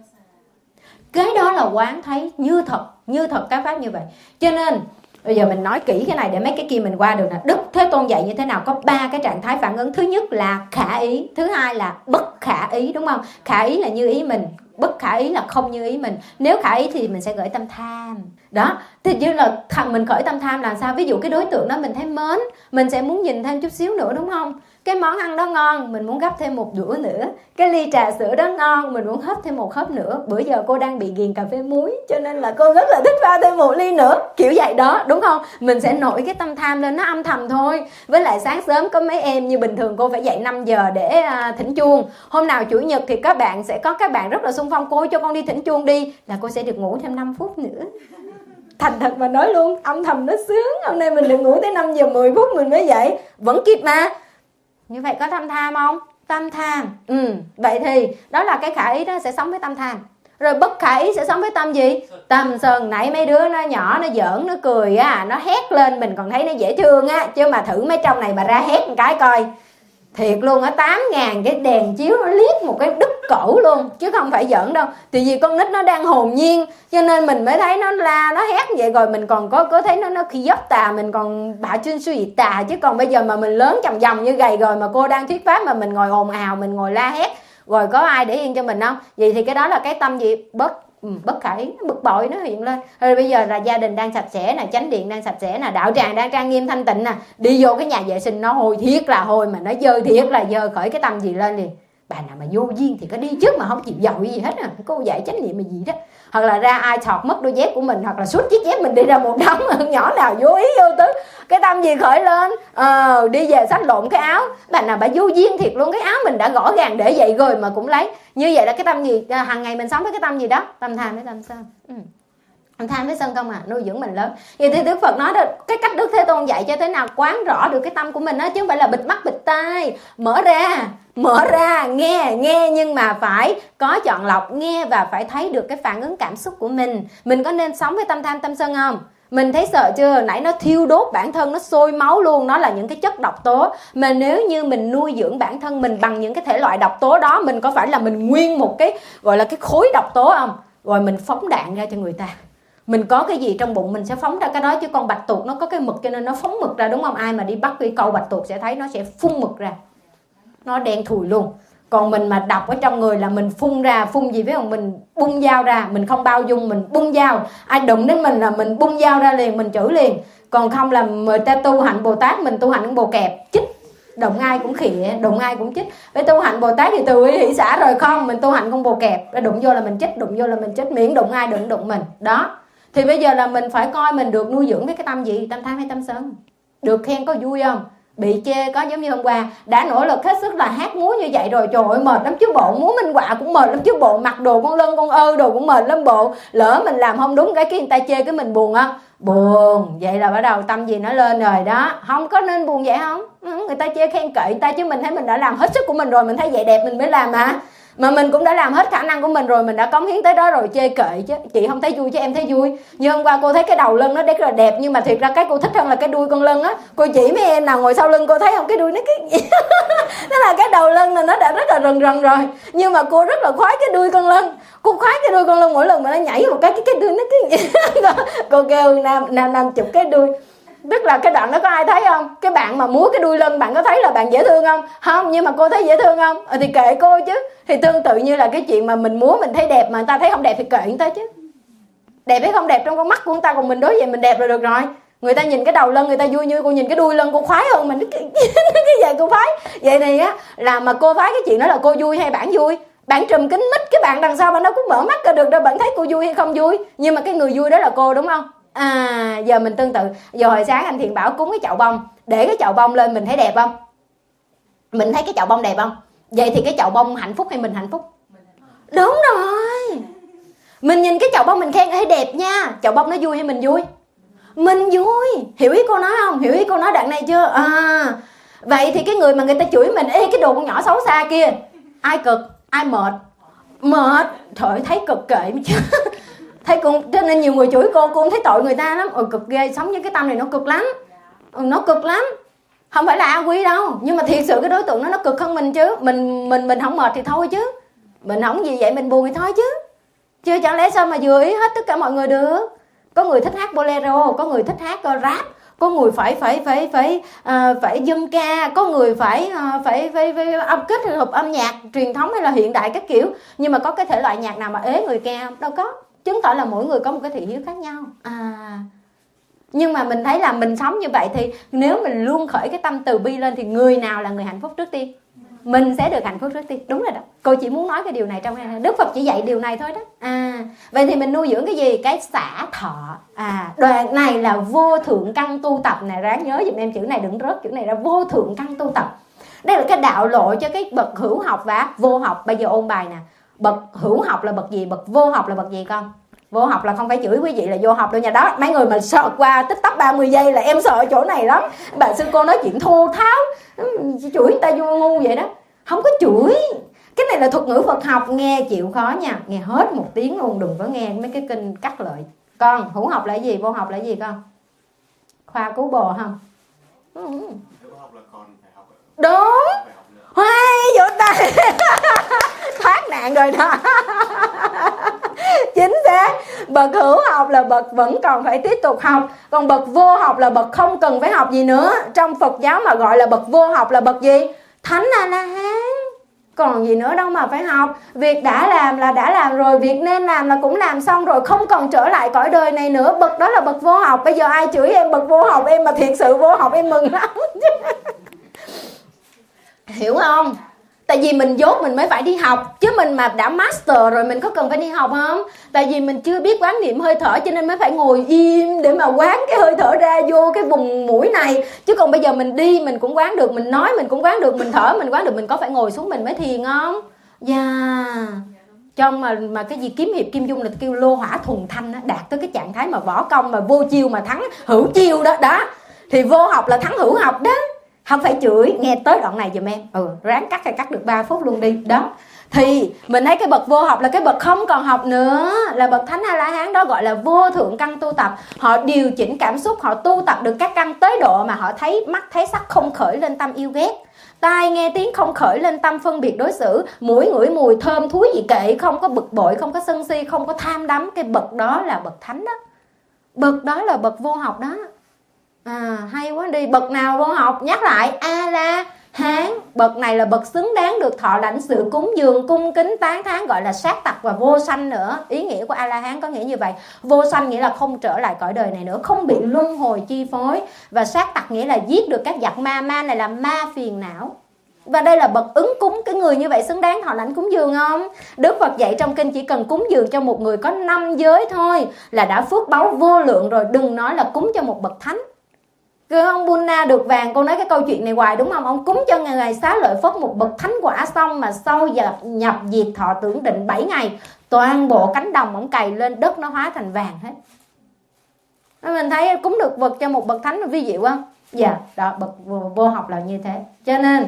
Cái đó là quán thấy như thật, như thật các pháp như vậy. Cho nên bây giờ mình nói kỹ cái này để mấy cái kia mình qua được nè. Đức Thế Tôn dạy như thế nào? Có ba cái trạng thái phản ứng. Thứ nhất là khả ý, thứ hai là bất khả ý, đúng không? Khả ý là như ý mình, bất khả ý là không như ý mình. Nếu khả ý thì mình sẽ gửi tâm tham. Đó, thì như là mình khởi tâm tham là sao? Ví dụ cái đối tượng đó mình thấy mến, mình sẽ muốn nhìn thêm chút xíu nữa đúng không? Cái món ăn đó ngon, mình muốn gắp thêm một đũa nữa. Cái ly trà sữa đó ngon, mình muốn hấp thêm một hớp nữa. Bữa giờ cô đang bị ghiền cà phê muối, cho nên là cô rất là thích pha thêm một ly nữa. Kiểu vậy đó, đúng không? Mình sẽ nổi cái tâm tham lên, nó âm thầm thôi. Với lại sáng sớm có mấy em như bình thường cô phải dậy năm giờ để uh, thỉnh chuông. Hôm nào chủ nhật thì các bạn sẽ có các bạn rất là xung phong, cô cho con đi thỉnh chuông đi, là cô sẽ được ngủ thêm năm phút nữa. Thành thật mà nói luôn, âm thầm nó sướng. Hôm nay mình được ngủ tới năm giờ mười phút mình mới dậy, vẫn kịp mà. Như vậy có tâm tham không? Tâm tham. Ừ, vậy thì đó là cái khả ý đó sẽ sống với tâm tham. Rồi bất khả ý sẽ sống với tâm gì? Tâm sân. Nãy mấy đứa nó nhỏ, nó giỡn, nó cười á, nó hét lên mình còn thấy nó dễ thương á. Chứ mà thử mấy trong này mà ra hét một cái coi. Thiệt luôn á, tám ngàn cái đèn chiếu nó liếc một cái đứt cổ luôn. Chứ không phải giỡn đâu. Thì vì con nít nó đang hồn nhiên, cho nên mình mới thấy nó la, nó hét vậy. Rồi mình còn có, có thấy nó nó khi dốc tà, mình còn bả chuyên suy tà. Chứ còn bây giờ mà mình lớn chầm dòng như gầy rồi, mà cô đang thuyết pháp mà mình ngồi ồn ào, mình ngồi la hét, rồi có ai để yên cho mình không? Vậy thì cái đó là cái tâm gì? Bất Ừ, bất khả ý, bực bội nó hiện lên. Rồi bây giờ là gia đình đang sạch sẽ nè, chánh điện đang sạch sẽ nè, đạo tràng đang trang nghiêm thanh tịnh nè, đi vô cái nhà vệ sinh nó hôi thiết là hôi, mà nó dơ thiết là dơ, khởi cái tâm gì lên liền. Bà nào mà vô duyên thì có đi trước mà không chịu dội gì hết à. Cô dạy chánh niệm là gì đó. Hoặc là ra ai thọt mất đôi dép của mình, hoặc là suốt chiếc dép mình đi ra một đống nhỏ nào vô ý vô tứ, cái tâm gì khởi lên, ờ, đi về xách lộn cái áo. Bà nào bà vô duyên thiệt luôn, cái áo mình đã gõ gàng để vậy rồi mà cũng lấy. Như vậy là cái tâm gì? À, hàng ngày mình sống với cái tâm gì đó? Tâm tham với tâm sân. Ừ. Tâm tham với sân không à, nuôi dưỡng mình lớn. Vậy thì Đức Phật nói đó, cái cách Đức Thế Tôn dạy cho thế nào quán rõ được cái tâm của mình đó, chứ không phải là bịt mắt bịt tai. Mở ra, mở ra, nghe, nghe nhưng mà phải có chọn lọc, nghe và phải thấy được cái phản ứng cảm xúc của mình. Mình có nên sống với tâm tham tâm sân không? Mình thấy sợ chưa? Nãy nó thiêu đốt bản thân, nó sôi máu luôn. Nó là những cái chất độc tố. Mà nếu như mình nuôi dưỡng bản thân mình bằng những cái thể loại độc tố đó, mình có phải là mình nguyên một cái gọi là cái khối độc tố không? Rồi mình phóng đạn ra cho người ta. Mình có cái gì trong bụng mình sẽ phóng ra cái đó. Chứ con bạch tuộc nó có cái mực cho nên nó phóng mực ra, đúng không? Ai mà đi bắt cái câu bạch tuộc sẽ thấy nó sẽ phun mực ra, nó đen thùi luôn. Còn mình mà độc ở trong người là mình phun ra, phun gì phải không? Mình bung dao ra, mình không bao dung, mình bung dao. Ai đụng đến mình là mình bung dao ra liền, mình chửi liền. Còn không là người ta tu hạnh Bồ Tát, mình tu hạnh con bồ kẹp, chích. Đụng ai cũng khịa, đụng ai cũng chích. Với tu hạnh Bồ Tát thì từ ý hỷ xả rồi, không, mình tu hạnh con bồ kẹp, đụng vô là mình chích, đụng vô là mình chích, miễn đụng ai đừng đụng mình. Đó. Thì bây giờ là mình phải coi mình được nuôi dưỡng với cái tâm gì, tâm tham hay tâm sân. Được khen có vui không? Bị chê có, giống như hôm qua đã nỗ lực hết sức là hát múa như vậy rồi, trời ơi mệt lắm chứ bộ, múa minh họa cũng mệt lắm chứ bộ, mặc đồ con lân con ơ đồ cũng mệt lắm bộ, lỡ mình làm không đúng cái cái người ta chê cái mình buồn không? Buồn. Vậy là bắt đầu tâm gì nó lên rồi đó. Không có nên buồn vậy không? Người ta chê khen kệ người ta, chứ mình thấy mình đã làm hết sức của mình rồi, mình thấy vậy đẹp mình mới làm mà. Mà mình cũng đã làm hết khả năng của mình rồi, mình đã cống hiến tới đó rồi, chê kệ chứ. Chị không thấy vui chứ em thấy vui. Như hôm qua cô thấy cái đầu lân nó rất là đẹp, nhưng mà thiệt ra cái cô thích hơn là cái đuôi con lân á. Cô chỉ mấy em nào ngồi sau lưng cô thấy không, cái đuôi nó cái nó là cái đầu lân là nó đã rất là rần rần rồi, nhưng mà cô rất là khoái cái đuôi con lân. Cô khoái cái đuôi con lân, mỗi lần mà nó nhảy một cái cái cái đuôi nó cái cô kêu nam nam nam chụp cái đuôi. Tức là cái đoạn đó có ai thấy không? Cái bạn mà múa cái đuôi lân, bạn có thấy là bạn dễ thương không? Không, nhưng mà cô thấy dễ thương không? Ờ, thì kệ cô chứ. Thì tương tự như là cái chuyện mà mình múa mình thấy đẹp mà người ta thấy không đẹp thì kệ người ta chứ. Đẹp hay không đẹp trong con mắt của người ta, còn mình đối vậy mình đẹp là được rồi. Người ta nhìn cái đầu lân người ta vui, như cô nhìn cái đuôi lân cô khoái hơn mình. Cái vậy cô khoái. Vậy thì á là mà cô khoái cái chuyện đó là cô vui hay bạn vui? Bạn trùm kính mít, cái bạn đằng sau bạn đâu cũng mở mắt ra được đâu, bạn thấy cô vui hay không vui? Nhưng mà cái người vui đó là cô, đúng không? À, giờ mình tương tự. Giờ hồi sáng anh Thiện bảo cúng cái chậu bông, để cái chậu bông lên mình thấy đẹp không? Mình thấy cái chậu bông đẹp không? Vậy thì cái chậu bông hạnh phúc hay mình hạnh phúc? Đúng rồi. Mình nhìn cái chậu bông mình khen thấy đẹp nha, chậu bông nó vui hay mình vui? Mình vui. Hiểu ý cô nói không? Hiểu ý cô nói đoạn này chưa? À, vậy thì cái người mà người ta chửi mình, ê cái đồ con nhỏ xấu xa kia, ai cực? Ai mệt? Mệt. Trời, thấy cực kệ chứ. Thấy con, cho nên nhiều người chửi cô, cô cũng thấy tội người ta lắm. Ôi cực ghê, sống với cái tâm này nó cực lắm. Ừ, nó cực lắm. Không phải là A Quy đâu, nhưng mà thiệt sự cái đối tượng nó nó cực hơn mình chứ. Mình mình mình không mệt thì thôi chứ. Mình không gì vậy mình buồn thì thôi chứ. Chứ chẳng lẽ sao mà vừa ý hết tất cả mọi người được. Có người thích hát bolero, có người thích hát rap, có người phải phải phải phải uh, phải dân ca, có người phải uh, phải phải, phải âm kết hợp âm nhạc truyền thống hay là hiện đại các kiểu. Nhưng mà có cái thể loại nhạc nào mà ế người ca không? Đâu có. Chứng tỏ là mỗi người có một cái thị hiếu khác nhau. À, nhưng mà mình thấy là mình sống như vậy thì nếu mình luôn khởi cái tâm từ bi lên thì người nào là người hạnh phúc trước tiên? Mình sẽ được hạnh phúc trước tiên. Đúng rồi đó. Cô chỉ muốn nói cái điều này trong này. Đức Phật chỉ dạy điều này thôi đó. À, vậy thì mình nuôi dưỡng cái gì? Cái xả thọ. À, đoạn này là vô thượng căn tu tập này, ráng nhớ giùm em chữ này, đừng rớt chữ này ra, vô thượng căn tu tập. Đây là cái đạo lộ cho cái bậc hữu học và vô học. Bây giờ ôn bài nè. Bậc hữu học là bậc gì? Bậc vô học là bậc gì con? Vô học là không phải chửi quý vị là vô học đâu nha. Đó, mấy người mà sợ qua tích tắc ba mươi giây là em sợ chỗ này lắm. Bà sư cô nói chuyện thô tháo, chửi người ta vô ngu vậy đó. Không có chửi. Cái này là thuật ngữ Phật học, nghe chịu khó nha. Nghe hết một tiếng luôn, đừng có nghe mấy cái kinh cắt lợi. Con, hữu học là gì? Vô học là gì con? Khoa cứu bồ không? Ừ. Đúng. Hoài, vỗ tay. Thoát nạn rồi đó. Chính xác. Bậc hữu học là bậc vẫn còn phải tiếp tục học. Còn bậc vô học là bậc không cần phải học gì nữa. Trong Phật giáo mà gọi là bậc vô học là bậc gì? Thánh A-la-hán. Còn gì nữa đâu mà phải học. Việc đã làm là đã làm rồi, việc nên làm là cũng làm xong rồi, không còn trở lại cõi đời này nữa. Bậc đó là bậc vô học. Bây giờ ai chửi em bậc vô học, em mà thiệt sự vô học em mừng lắm. Hiểu không? Tại vì mình dốt mình mới phải đi học. Chứ mình mà đã master rồi mình có cần phải đi học không? Tại vì mình chưa biết quán niệm hơi thở cho nên mới phải ngồi im để mà quán cái hơi thở ra vô cái vùng mũi này. Chứ còn bây giờ mình đi mình cũng quán được, mình nói mình cũng quán được, mình thở mình quán được. Mình có phải ngồi xuống mình mới thiền không? Dạ yeah. Trong mà mà cái gì kiếm hiệp kim dung là kêu lô hỏa thuần thanh đó, đạt tới cái trạng thái mà võ công mà vô chiêu mà thắng hữu chiêu đó. Đó thì vô học là thắng hữu học đó. Không phải chửi, nghe tới đoạn này giùm em. Ừ, ráng cắt hay cắt được ba phút luôn đi. Đó. Thì mình thấy cái bậc vô học là cái bậc không còn học nữa, là bậc thánh A-la-hán, đó gọi là vô thượng căn tu tập. Họ điều chỉnh cảm xúc, họ tu tập được các căn tới độ mà họ thấy mắt thấy sắc không khởi lên tâm yêu ghét, tai nghe tiếng không khởi lên tâm phân biệt đối xử, mũi ngửi mùi thơm thúi gì kệ, không có bực bội, không có sân si, không có tham đắm. Cái bậc đó là bậc thánh đó. Bậc đó là bậc vô học đó. À, hay quá đi. Bậc nào vô học? Nhắc lại, A-la-hán. Bậc này là bậc xứng đáng được thọ lãnh sự cúng dường, cung kính tán thán, gọi là sát tặc và vô sanh nữa. Ý nghĩa của A-la-hán có nghĩa như vậy. Vô sanh nghĩa là không trở lại cõi đời này nữa, không bị luân hồi chi phối. Và sát tặc nghĩa là giết được các giặc ma. Ma này là ma phiền não. Và đây là bậc ứng cúng, cái người như vậy xứng đáng họ lãnh cúng dường không? Đức Phật dạy trong kinh chỉ cần cúng dường cho một người có năm giới thôi là đã phước báu vô lượng rồi, đừng nói là cúng cho một bậc thánh. Cứ ông Buddha được vàng, cô nói cái câu chuyện này hoài đúng không? Ông cúng cho ngài Xá Lợi Phất một bậc thánh quả xong mà sau nhập, nhập diệt thọ tưởng định bảy ngày, toàn bộ cánh đồng ông cày lên, đất nó hóa thành vàng hết. Mình thấy cúng được vật cho một bậc thánh là vi diệu không? Dạ, đó, bậc vô học là như thế. Cho nên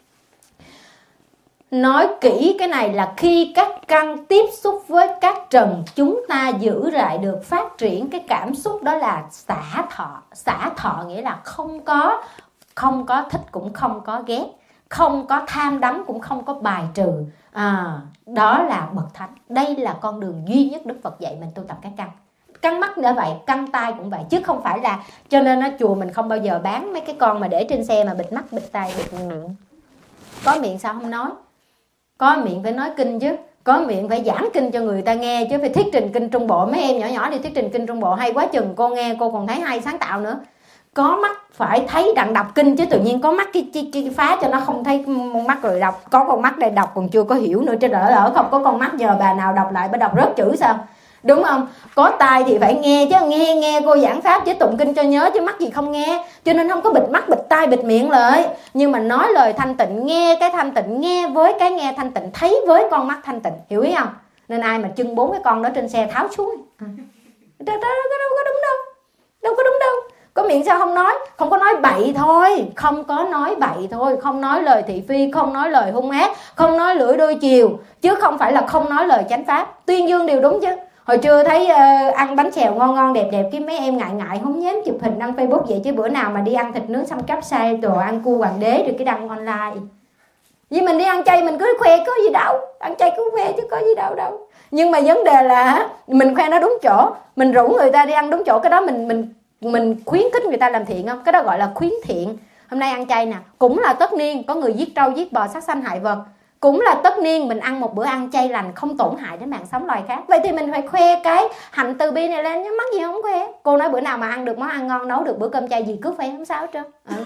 nói kỹ cái này là khi các căn tiếp xúc với các trần, chúng ta giữ lại được phát triển cái cảm xúc đó là xả thọ. Xả thọ nghĩa là không có không có thích cũng không có ghét, không có tham đắm cũng không có bài trừ. À, đó là bậc thánh. Đây là con đường duy nhất Đức Phật dạy mình tu tập các căn. Căn mắt nữa vậy, căn tai cũng vậy, chứ không phải là, cho nên ở chùa mình không bao giờ bán mấy cái con mà để trên xe mà bịt mắt, bịt tai, bịt miệng. Có miệng sao không nói? Có miệng phải nói kinh chứ, có miệng phải giảng kinh cho người ta nghe chứ, phải thuyết trình kinh Trung Bộ. Mấy em nhỏ nhỏ đi thuyết trình kinh Trung Bộ hay quá chừng, cô nghe cô còn thấy hay sáng tạo nữa. Có mắt phải thấy đặng đọc kinh chứ, tự nhiên có mắt cái, cái, cái phá cho nó không thấy mắt rồi đọc. Có con mắt đây đọc còn chưa có hiểu nữa, trên đỡ lỡ không có con mắt giờ bà nào đọc lại bà đọc rớt chữ sao? Đúng không? Có tai thì phải nghe chứ, nghe nghe cô giảng pháp chứ, tụng kinh cho nhớ chứ, mắc gì không nghe. Cho nên không có bịt mắt, bịt tai, bịt miệng lại. Nhưng mà nói lời thanh tịnh, nghe cái thanh tịnh, nghe với cái nghe thanh tịnh, thấy với con mắt thanh tịnh, hiểu ý không? Nên ai mà trưng bốn cái con đó trên xe tháo xuống, à. Đâu có đúng đâu, đâu có đúng đâu. Có miệng sao không nói? Không có nói bậy thôi, không có nói bậy thôi, không nói lời thị phi, không nói lời hung ác, không nói lưỡi đôi chiều, chứ không phải là không nói lời chánh pháp. Tuyên dương điều đúng chứ. Hồi trưa thấy uh, ăn bánh xèo ngon ngon đẹp đẹp, cái mấy em ngại ngại không dám chụp hình đăng Facebook vậy, chứ bữa nào mà đi ăn thịt nướng xong cắp sai đồ ăn cua hoàng đế rồi cái đăng online. Vì mình đi ăn chay mình cứ khoe có gì đâu, ăn chay cứ khoe chứ có gì đâu đâu. Nhưng mà vấn đề là mình khoe nó đúng chỗ, mình rủ người ta đi ăn đúng chỗ, cái đó mình mình mình khuyến khích người ta làm thiện không? Cái đó gọi là khuyến thiện. Hôm nay ăn chay nè, cũng là tất niên, có người giết trâu giết bò sát sanh hại vật, cũng là tất niên mình ăn một bữa ăn chay lành không tổn hại đến mạng sống loài khác. Vậy thì mình phải khoe cái hạnh từ bi này lên, chứ mắc gì không khoe. Cô nói bữa nào mà ăn được món ăn ngon, nấu được bữa cơm chay gì cứ khoe, không sao hết trơn. Ừ.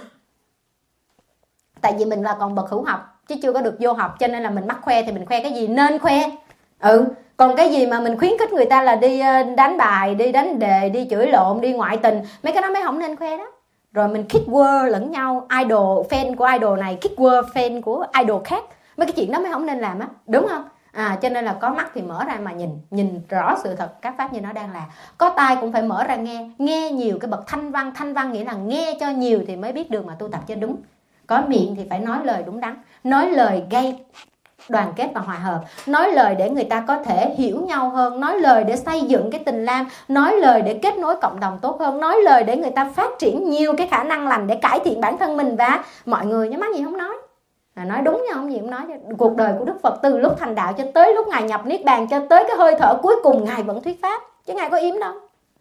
Tại vì mình là còn bậc hữu học chứ chưa có được vô học, cho nên là mình mắc khoe thì mình khoe cái gì nên khoe. Ừ. Còn cái gì mà mình khuyến khích người ta là đi đánh bài, đi đánh đề, đi chửi lộn, đi ngoại tình, mấy cái đó mới không nên khoe đó. Rồi mình kick word lẫn nhau, idol fan của idol này kick word fan của idol khác, mấy cái chuyện đó mới không nên làm á, đúng không? À, cho nên là có mắt thì mở ra mà nhìn, nhìn rõ sự thật các pháp như nó đang là. Có tai cũng phải mở ra nghe, nghe nhiều cái bậc thanh văn, thanh văn nghĩa là nghe cho nhiều thì mới biết đường mà tu tập cho đúng. Có miệng thì phải nói lời đúng đắn, nói lời gây đoàn kết và hòa hợp, nói lời để người ta có thể hiểu nhau hơn, nói lời để xây dựng cái tình lam, nói lời để kết nối cộng đồng tốt hơn, nói lời để người ta phát triển nhiều cái khả năng lành để cải thiện bản thân mình và mọi người. Nhớ mắc gì không nói. À, nói đúng nha, không gì cũng nói. Cuộc đời của Đức Phật từ lúc thành đạo cho tới lúc Ngài nhập Niết Bàn, cho tới cái hơi thở cuối cùng Ngài vẫn thuyết pháp, chứ Ngài có im đâu.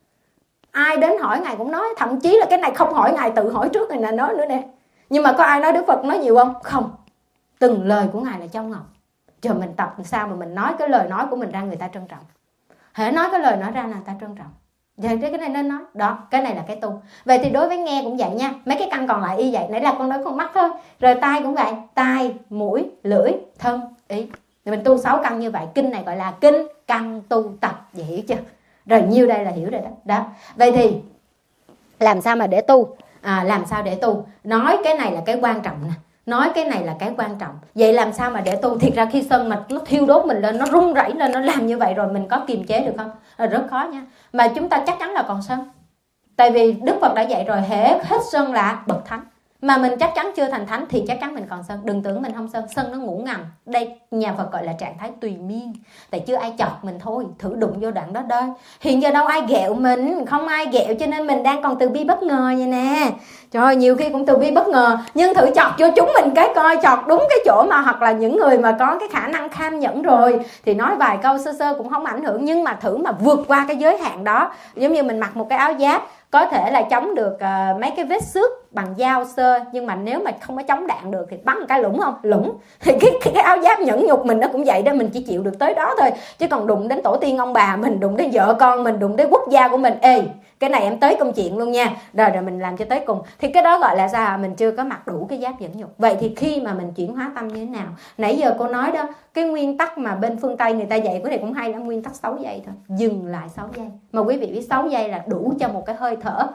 Ai đến hỏi Ngài cũng nói, thậm chí là cái này không hỏi Ngài tự hỏi trước, Ngài là nói nữa nè. Nhưng mà có ai nói Đức Phật nói nhiều không? Không. Từng lời của Ngài là châu ngọc. Chờ mình tập làm sao mà mình nói cái lời nói của mình ra người ta trân trọng. Hễ nói cái lời nói ra là người ta trân trọng. Vậy cái này nên nói. Đó, cái này là cái tu. Vậy thì đối với nghe cũng vậy nha. Mấy cái căn còn lại y vậy. Nãy là con nói con mắt thôi. Rồi tai cũng vậy. Tai, mũi, lưỡi, thân, ý. Thì mình tu sáu căn như vậy. Kinh này gọi là kinh căn tu tập. Vậy hiểu chưa? Rồi nhiêu đây là hiểu rồi đó. Đó. Vậy thì làm sao mà để tu? À, làm sao để tu? Nói cái này là cái quan trọng nè. Nói cái này là cái quan trọng. Vậy làm sao mà để tu? Thiệt ra khi sân mà nó thiêu đốt mình lên, nó rung rẩy lên, nó làm như vậy rồi mình có kiềm chế được không? À, rất khó nha. Mà chúng ta chắc chắn là còn sân. Tại vì Đức Phật đã dạy rồi, hễ hết sân là bậc thánh. Mà mình chắc chắn chưa thành thánh thì chắc chắn mình còn sân. Đừng tưởng mình không sân, sân nó ngủ ngầm. Đây nhà Phật gọi là trạng thái tùy miên. Tại chưa ai chọc mình thôi, thử đụng vô đoạn đó đây. Hiện giờ đâu ai ghẹo mình, không ai ghẹo, cho nên mình đang còn từ bi bất ngờ vậy nè. Trời ơi, nhiều khi cũng từ bi bất ngờ. Nhưng thử chọc vô chúng mình cái coi, chọc đúng cái chỗ mà, hoặc là những người mà có cái khả năng kham nhẫn rồi thì nói vài câu sơ sơ cũng không ảnh hưởng. Nhưng mà thử mà vượt qua cái giới hạn đó. Giống như mình mặc một cái áo giáp, có thể là chống được uh, mấy cái vết xước bằng dao sơ, nhưng mà nếu mà không có chống đạn được thì bắn một cái lủng không? Lủng. Thì cái, cái, cái áo giáp nhẫn nhục mình nó cũng vậy đó, mình chỉ chịu được tới đó thôi. Chứ còn đụng đến tổ tiên ông bà mình, đụng đến vợ con mình, đụng đến quốc gia của mình, ê, cái này em tới công chuyện luôn nha, rồi rồi mình làm cho tới cùng. Thì cái đó gọi là sao? Mình chưa có mặc đủ cái giáp dẫn dục. Vậy thì khi mà mình chuyển hóa tâm như thế nào? Nãy giờ cô nói đó, cái nguyên tắc mà bên phương Tây người ta dạy cái này cũng hay lắm, nguyên tắc sáu giây thôi, dừng lại sáu giây. Mà quý vị biết sáu giây là đủ cho một cái hơi thở.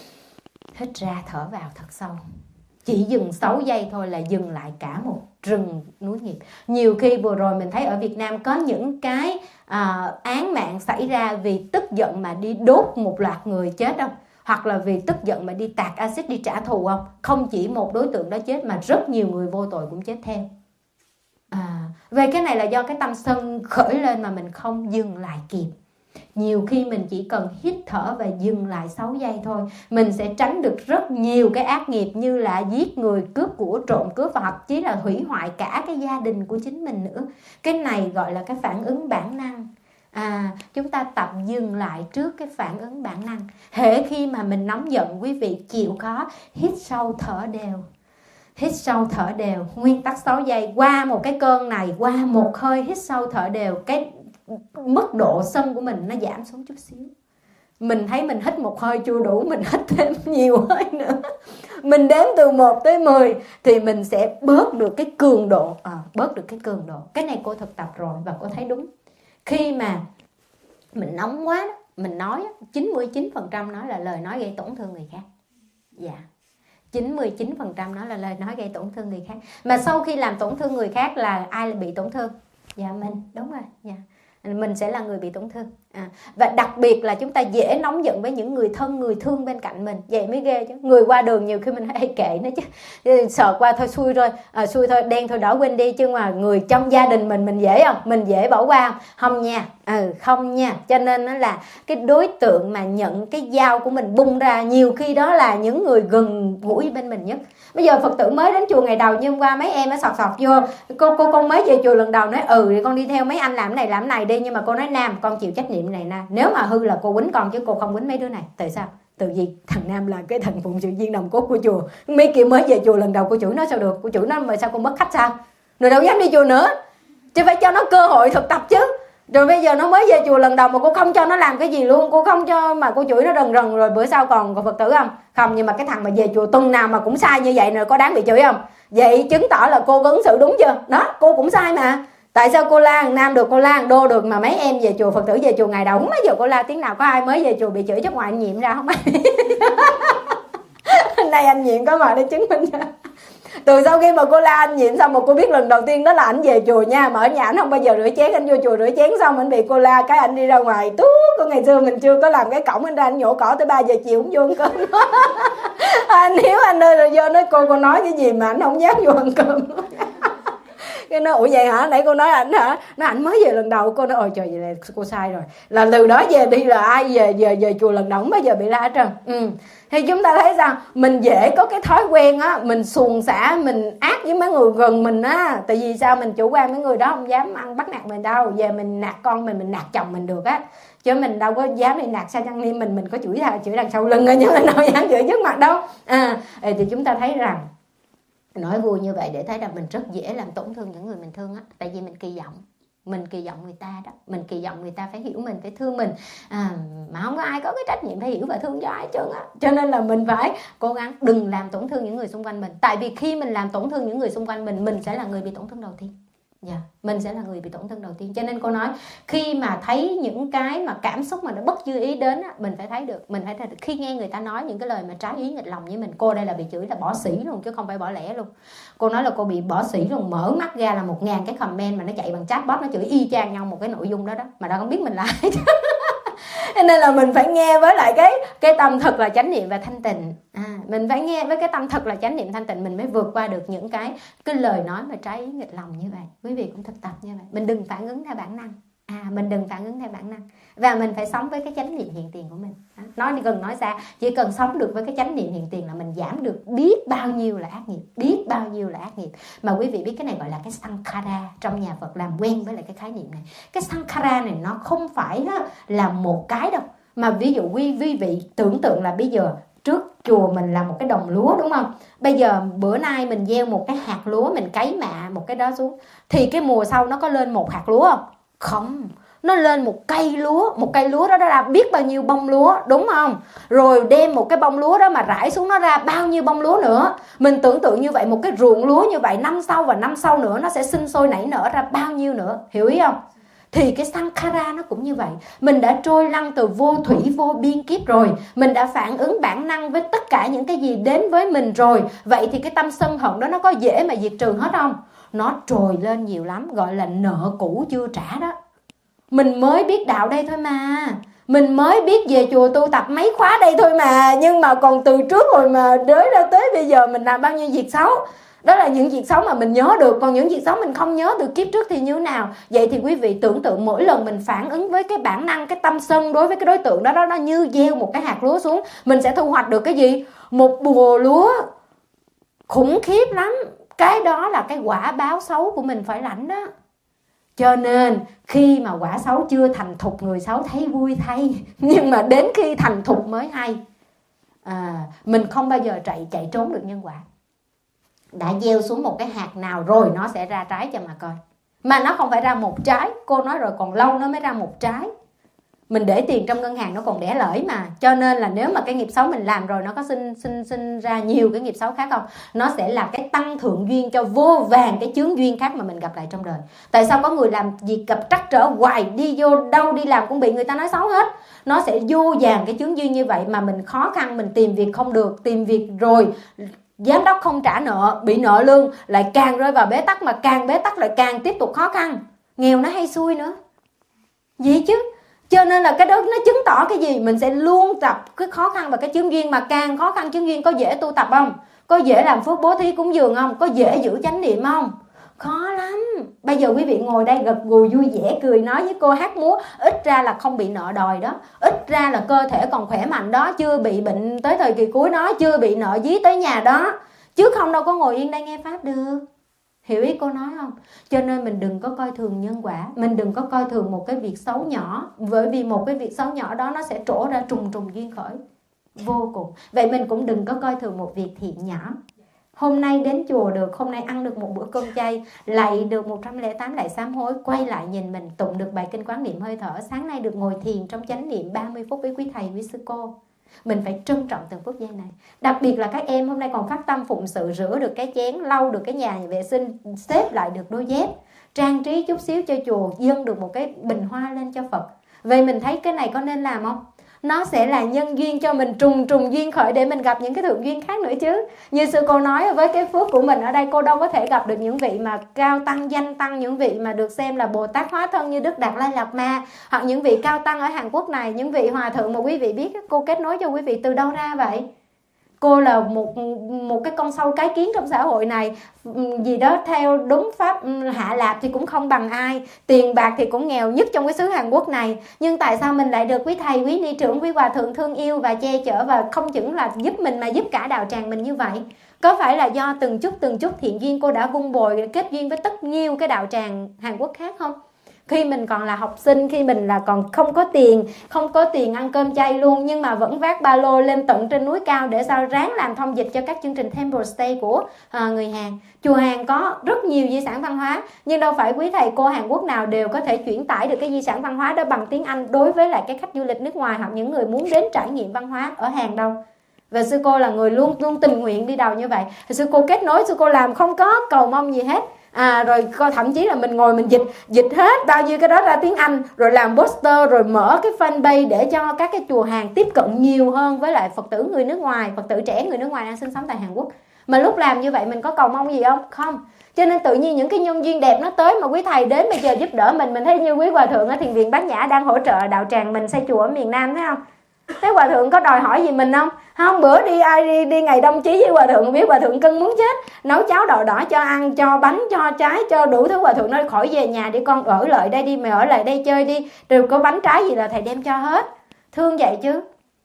Hít ra thở vào thật sâu. Chỉ dừng sáu giây thôi là dừng lại cả một rừng núi nghiệp. Nhiều khi vừa rồi mình thấy ở Việt Nam có những cái à, án mạng xảy ra vì tức giận mà đi đốt một loạt người chết không? Hoặc là vì tức giận mà đi tạt axit đi trả thù không? Không chỉ một đối tượng đó chết mà rất nhiều người vô tội cũng chết theo. À, về cái này là do cái tâm sân khởi lên mà mình không dừng lại kịp. Nhiều khi mình chỉ cần hít thở và dừng lại sáu giây thôi, mình sẽ tránh được rất nhiều cái ác nghiệp như là giết người, cướp của, trộm cướp và thậm chí là hủy hoại cả cái gia đình của chính mình nữa. Cái này gọi là cái phản ứng bản năng. À, chúng ta tập dừng lại trước cái phản ứng bản năng. Hễ khi mà mình nóng giận, quý vị chịu khó hít sâu thở đều. Hít sâu thở đều, nguyên tắc sáu giây. Qua một cái cơn này, qua một hơi hít sâu thở đều, cái mức độ sân của mình nó giảm xuống chút xíu. Mình thấy mình hít một hơi chưa đủ, mình hít thêm nhiều hơi nữa. Mình đếm từ một tới mười thì mình sẽ bớt được cái cường độ, à, bớt được cái cường độ. Cái này cô thực tập rồi và cô thấy đúng. Khi mà mình nóng quá, mình nói chín mươi chín phần trăm nói là lời nói gây tổn thương người khác. Dạ. chín mươi chín phần trăm nói là lời nói gây tổn thương người khác. Mà sau khi làm tổn thương người khác là ai bị tổn thương? Dạ mình, đúng rồi. Dạ. Mình sẽ là người bị tổn thương. À, và đặc biệt là chúng ta dễ nóng giận với những người thân, người thương bên cạnh mình. Vậy mới ghê chứ. Người qua đường nhiều khi mình hay kệ nó chứ. Sợ qua thôi xui rồi, à, xui thôi, đen thôi đỏ quên đi. Chứ mà người trong gia đình mình, mình dễ không? Mình dễ bỏ qua không? Không nha. Ừ, không nha. Cho nên nó là cái đối tượng mà nhận cái dao của mình bung ra, nhiều khi đó là những người gần gũi bên mình nhất. Bây giờ Phật tử mới đến chùa ngày đầu, nhưng qua mấy em nó sọt sọt vô, cô cô con mới về chùa lần đầu nói ừ thì con đi theo mấy anh làm cái này làm cái này đi, nhưng mà cô nói Nam con chịu trách nhiệm này nè, nếu mà hư là cô quýnh con chứ cô không quýnh mấy đứa này. Tại sao? Từ gì? Thằng Nam là cái thằng phụng sự viên đồng cốt của chùa, mấy kia mới về chùa lần đầu, cô chủ nói sao được, cô chủ nói mà sao con mất khách sao, rồi đâu dám đi chùa nữa, chứ phải cho nó cơ hội thực tập chứ. Rồi bây giờ nó mới về chùa lần đầu mà cô không cho nó làm cái gì luôn, cô không cho, mà cô chửi nó rần rần, rồi bữa sau còn còn Phật tử không? Không, nhưng mà cái thằng mà về chùa tuần nào mà cũng sai như vậy rồi có đáng bị chửi không? Vậy chứng tỏ là cô có ứng xử đúng chưa? Đó, cô cũng sai mà. Tại sao cô la thằng Nam được, cô la thằng Đô được, mà mấy em về chùa, Phật tử về chùa ngày đầu không mấy giờ cô la tiếng nào? Có ai mới về chùa bị chửi chắc ngoài anh Nhiệm ra không? Nay anh Nhiệm có mà để chứng minh cho. Từ sau khi mà cô la anh Nhiệm xong mà cô biết lần đầu tiên đó là anh về chùa nha, mà ở nhà anh không bao giờ rửa chén, anh vô chùa rửa chén xong anh bị cô la cái anh đi ra ngoài tú. Có ngày xưa mình chưa có làm cái cổng, anh ra anh nhổ cỏ tới ba giờ chiều cũng vô ăn cơm. Anh Hiếu anh ơi, rồi vô nói cô cô nói cái gì mà anh không dám vô ăn cơm. Cái nó ủa vậy hả, nãy cô nói ảnh hả, nó ảnh mới về lần đầu. Cô nói ôi trời, vậy là cô sai rồi, là từ đó về đi là ai về về về chùa lần đầu không bao giờ bị la hết trơn. Ừ. Thì chúng ta thấy rằng mình dễ có cái thói quen á, mình xuồng xả, mình ác với mấy người gần mình á. Tại vì sao? Mình chủ quan, mấy người đó không dám ăn bắt nạt mình đâu. Về mình nạt con mình, mình nạt chồng mình được á, chứ mình đâu có dám đi nạt Sa Trăng Niêm mình, mình có chửi thà chửi đằng sau lưng á, nhưng mình đâu dám chửi trước mặt đâu. À, thì chúng ta thấy rằng nói vui như vậy để thấy là mình rất dễ làm tổn thương những người mình thương á. Tại vì mình kỳ vọng, mình kỳ vọng người ta đó, mình kỳ vọng người ta phải hiểu mình, phải thương mình, à, mà không có ai có cái trách nhiệm phải hiểu và thương cho ai hết trơn á. Cho nên là mình phải cố gắng đừng làm tổn thương những người xung quanh mình. Tại vì khi mình làm tổn thương những người xung quanh mình, mình sẽ là người bị tổn thương đầu tiên. Dạ, yeah, mình sẽ là người bị tổn thương đầu tiên. Cho nên cô nói khi mà thấy những cái mà cảm xúc mà nó bất dư ý đến á, mình phải thấy được, mình phải thấy được. Khi nghe người ta nói những cái lời mà trái ý nghịch lòng với mình, cô đây là bị chửi là bỏ xỉ luôn chứ không phải bỏ lẻ luôn. Cô nói là cô bị bỏ xỉ luôn, mở mắt ra là một ngàn cái comment mà nó chạy bằng chatbot, nó chửi y chang nhau một cái nội dung đó đó, mà đâu không biết mình là ai. Nên là mình phải nghe với lại cái cái tâm thật là chánh niệm và thanh tịnh. À, mình phải nghe với cái tâm thật là chánh niệm thanh tịnh, mình mới vượt qua được những cái cái lời nói mà trái ý nghịch lòng như vậy. Quý vị cũng thực tập như vậy. Mình đừng phản ứng theo bản năng. À, mình đừng phản ứng theo bản năng. Và mình phải sống với cái chánh niệm hiện tiền của mình. À, nói đi gần nói xa, chỉ cần sống được với cái chánh niệm hiện tiền là mình giảm được biết bao nhiêu là ác nghiệp, biết bao nhiêu là ác nghiệp. Mà quý vị biết cái này gọi là cái sankhara. Trong nhà Phật làm quen với lại cái khái niệm này. Cái sankhara này nó không phải là một cái đâu. Mà ví dụ quý, quý vị tưởng tượng là bây giờ trước chùa mình là một cái đồng lúa đúng không? Bây giờ bữa nay mình gieo một cái hạt lúa, mình cấy mạ một cái đó xuống, thì cái mùa sau nó có lên một hạt lúa không? Không. nó lên một cây lúa, một cây lúa đó nó ra biết bao nhiêu bông lúa, đúng không? Rồi đem một cái bông lúa đó mà rải xuống nó ra bao nhiêu bông lúa nữa. Mình tưởng tượng như vậy, một cái ruộng lúa như vậy, năm sau và năm sau nữa nó sẽ sinh sôi nảy nở ra bao nhiêu nữa, hiểu ý không? Thì cái Sankhara nó cũng như vậy. Mình đã trôi lăn từ vô thủy vô biên kiếp rồi, mình đã phản ứng bản năng với tất cả những cái gì đến với mình rồi. Vậy thì cái tâm sân hận đó nó có dễ mà diệt trừ hết không? Nó trồi lên nhiều lắm, gọi là nợ cũ chưa trả đó. Mình mới biết đạo đây thôi mà, mình mới biết về chùa tu tập mấy khóa đây thôi mà, nhưng mà còn từ trước rồi mà đới ra tới bây giờ mình làm bao nhiêu việc xấu. Đó là những việc xấu mà mình nhớ được, còn những việc xấu mình không nhớ được kiếp trước thì như thế nào? Vậy thì quý vị tưởng tượng mỗi lần mình phản ứng với cái bản năng, cái tâm sân đối với cái đối tượng đó, đó nó như gieo một cái hạt lúa xuống, mình sẽ thu hoạch được cái gì? Một bùa lúa khủng khiếp lắm. Cái đó là cái quả báo xấu của mình phải lãnh đó. Cho nên khi mà quả xấu chưa thành thục, người xấu thấy vui thay, nhưng mà đến khi thành thục mới hay. À, mình không bao giờ chạy chạy trốn được nhân quả. Đã gieo xuống một cái hạt nào rồi nó sẽ ra trái cho mà coi. Mà nó không phải ra một trái, cô nói rồi, còn lâu nó mới ra một trái. Mình để tiền trong ngân hàng nó còn đẻ lỡi mà. Cho nên là nếu mà cái nghiệp xấu mình làm rồi, nó có sinh sinh sinh ra nhiều cái nghiệp xấu khác không? Nó sẽ là cái tăng thượng duyên cho vô vàn cái chướng duyên khác mà mình gặp lại trong đời. Tại sao có người làm việc gặp trắc trở hoài, đi vô đâu đi làm cũng bị người ta nói xấu hết? Nó sẽ vô vàn cái chướng duyên như vậy mà mình khó khăn, mình tìm việc không được, tìm việc rồi giám đốc không trả nợ, bị nợ lương, lại càng rơi vào bế tắc, mà càng bế tắc lại càng tiếp tục khó khăn. Nghèo nó hay xui nữa. Vậy chứ. Cho nên là cái đó nó chứng tỏ cái gì? Mình sẽ luôn tập cái khó khăn và cái chướng duyên. Mà càng khó khăn chướng duyên có dễ tu tập không? Có dễ làm phước bố thí cúng dường không? Có dễ giữ chánh niệm không? Khó lắm. Bây giờ quý vị ngồi đây gật gù vui vẻ cười nói với cô hát múa, ít ra là không bị nợ đòi đó, ít ra là cơ thể còn khỏe mạnh đó, chưa bị bệnh tới thời kỳ cuối đó, chưa bị nợ dí tới nhà đó, chứ không đâu có ngồi yên đây nghe pháp được. Hiểu ý cô nói không? Cho nên mình đừng có coi thường nhân quả, mình đừng có coi thường một cái việc xấu nhỏ, bởi vì một cái việc xấu nhỏ đó nó sẽ trổ ra trùng trùng duyên khởi vô cùng. Vậy mình cũng đừng có coi thường một việc thiện nhỏ. Hôm nay đến chùa được, hôm nay ăn được một bữa cơm chay, lạy được một trăm lẻ tám lạy sám hối, quay lại nhìn mình tụng được bài kinh quán niệm hơi thở, sáng nay được ngồi thiền trong chánh niệm ba mươi phút với quý thầy, quý sư cô. Mình phải trân trọng từng phút giây này. Đặc biệt là các em hôm nay còn phát tâm phụng sự, rửa được cái chén, lau được cái nhà vệ sinh, xếp lại được đôi dép, trang trí chút xíu cho chùa, dâng được một cái bình hoa lên cho Phật. Vậy mình thấy cái này có nên làm không? Nó sẽ là nhân duyên cho mình trùng trùng duyên khởi để mình gặp những cái thượng duyên khác nữa chứ. Như sư cô nói, với cái phước của mình ở đây, cô đâu có thể gặp được những vị mà cao tăng, danh tăng, những vị mà được xem là Bồ Tát hóa thân như Đức Đạt Lai Lạt Ma, hoặc những vị cao tăng ở Hàn Quốc này, những vị hòa thượng mà quý vị biết. Cô kết nối cho quý vị từ đâu ra vậy? Cô là một một cái con sâu cái kiến trong xã hội này, gì đó theo đúng pháp Hạ Lạp thì cũng không bằng ai, tiền bạc thì cũng nghèo nhất trong cái xứ Hàn Quốc này. Nhưng tại sao mình lại được quý thầy, quý ni trưởng, quý hòa thượng thương yêu và che chở, và không những là giúp mình mà giúp cả đạo tràng mình như vậy? Có phải là do từng chút từng chút thiện duyên cô đã vun bồi kết duyên với tất nhiêu cái đạo tràng Hàn Quốc khác không? Khi mình còn là học sinh, khi mình là còn không có tiền, không có tiền ăn cơm chay luôn, nhưng mà vẫn vác ba lô lên tận trên núi cao để sao ráng làm thông dịch cho các chương trình Temple Stay của à, người Hàn. Chùa Hàn có rất nhiều di sản văn hóa, nhưng đâu phải quý thầy cô Hàn Quốc nào đều có thể chuyển tải được cái di sản văn hóa đó bằng tiếng Anh đối với lại cái khách du lịch nước ngoài hoặc những người muốn đến trải nghiệm văn hóa ở Hàn đâu. Và sư cô là người luôn luôn tình nguyện đi đầu như vậy. Thì sư cô kết nối, sư cô làm không có cầu mong gì hết. À, rồi thậm chí là mình ngồi mình dịch dịch hết bao nhiêu cái đó ra tiếng Anh, rồi làm poster, rồi mở cái fanpage để cho các cái chùa Hàn tiếp cận nhiều hơn với lại Phật tử người nước ngoài, Phật tử trẻ người nước ngoài đang sinh sống tại Hàn Quốc. Mà lúc làm như vậy mình có cầu mong gì không? Không. Cho nên tự nhiên những cái nhân duyên đẹp nó tới, mà quý thầy đến bây giờ giúp đỡ mình. Mình thấy như quý hòa thượng ở Thiền viện Bát Nhã đang hỗ trợ đạo tràng mình xây chùa ở miền Nam, thấy không? Thế hòa thượng có đòi hỏi gì mình không? Không, bữa đi ai đi, đi ngày đông chí với hòa thượng biết hòa thượng cân muốn chết, nấu cháo đậu đỏ cho ăn, cho bánh, cho trái, cho đủ thứ. Hòa thượng nói khỏi về nhà đi con, ở lại đây đi, mày ở lại đây chơi đi, đều có bánh trái gì là thầy đem cho hết. Thương vậy chứ.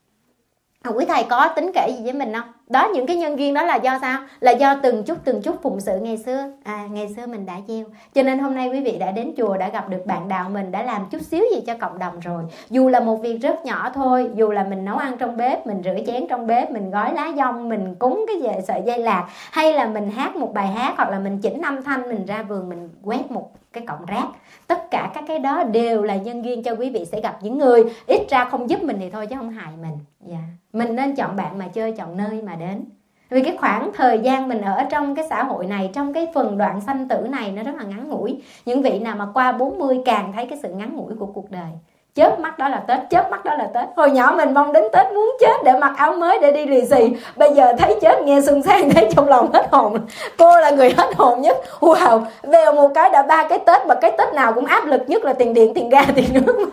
À, quý thầy có tính kể gì với mình không? Đó, những cái nhân duyên đó là do sao? Là do từng chút từng chút phụng sự ngày xưa. À, ngày xưa mình đã gieo. Cho nên hôm nay quý vị đã đến chùa, đã gặp được bạn đạo mình, đã làm chút xíu gì cho cộng đồng rồi. Dù là một việc rất nhỏ thôi, dù là mình nấu ăn trong bếp, mình rửa chén trong bếp, mình gói lá dong, mình cúng cái về sợi dây lạc, hay là mình hát một bài hát, hoặc là mình chỉnh âm thanh, mình ra vườn mình quét một cái cọng rác. Tất cả các cái đó đều là nhân duyên cho quý vị sẽ gặp những người ít ra không giúp mình thì thôi chứ không hại mình. Yeah. Mình nên chọn bạn mà chơi, chọn nơi mà đến. Vì cái khoảng thời gian mình ở trong cái xã hội này, trong cái phần đoạn sanh tử này nó rất là ngắn ngủi. Những vị nào mà qua bốn mươi càng thấy cái sự ngắn ngủi của cuộc đời. Chớp mắt đó là Tết, chớp mắt đó là Tết. Hồi nhỏ mình mong đến Tết muốn chết để mặc áo mới để đi lì xì. Bây giờ thấy chết nghe xuân sang, thấy trong lòng hết hồn. Cô là người hết hồn nhất. Wow, về một cái đã ba cái Tết mà cái Tết nào cũng áp lực nhất là tiền điện, tiền ga, tiền nước.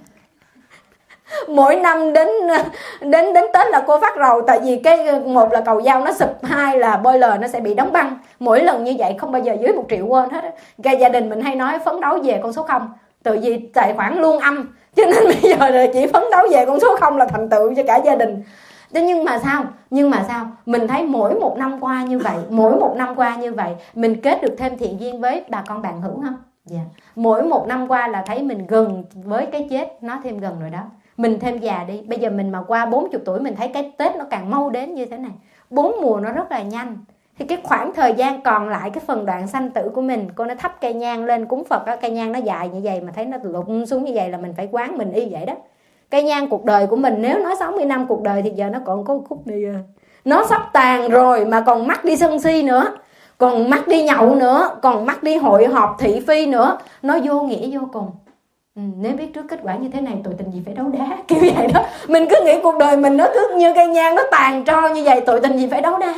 Mỗi năm đến đến đến Tết là cô phát rầu. Tại vì cái một là cầu dao nó sụp, hai là boiler nó sẽ bị đóng băng. Mỗi lần như vậy không bao giờ dưới một triệu quên hết. Cả gia đình mình hay nói phấn đấu về con số không. Tự vì tài khoản luôn âm, cho nên bây giờ là chỉ phấn đấu về con số không là thành tựu cho cả gia đình. Thế nhưng mà sao? Nhưng mà sao? Mình thấy mỗi một năm qua như vậy, mỗi một năm qua như vậy, mình kết được thêm thiện duyên với bà con bạn hữu không? Dạ. Mỗi một năm qua là thấy mình gần với cái chết, nó thêm gần rồi đó. Mình thêm già đi. Bây giờ mình mà qua bốn mươi tuổi mình thấy cái Tết nó càng mau đến như thế này. Bốn mùa nó rất là nhanh. Thì cái khoảng thời gian còn lại, cái phần đoạn sanh tử của mình, cô nó thắp cây nhang lên cúng Phật đó, cây nhang nó dài như vậy mà thấy nó lụng xuống như vậy là mình phải quán mình y vậy đó. Cây nhang cuộc đời của mình, nếu nói sáu mươi năm cuộc đời thì giờ nó còn có khúc này à. Nó sắp tàn rồi mà còn mắc đi sân si nữa, còn mắc đi nhậu nữa, còn mắc đi hội họp thị phi nữa. Nó vô nghĩa vô cùng. Ừ, nếu biết trước kết quả như thế này tội tình gì phải đấu đá, kiểu vậy đó. Mình cứ nghĩ cuộc đời mình nó cứ như cây nhang nó tàn tro như vậy, tội tình gì phải đấu đá.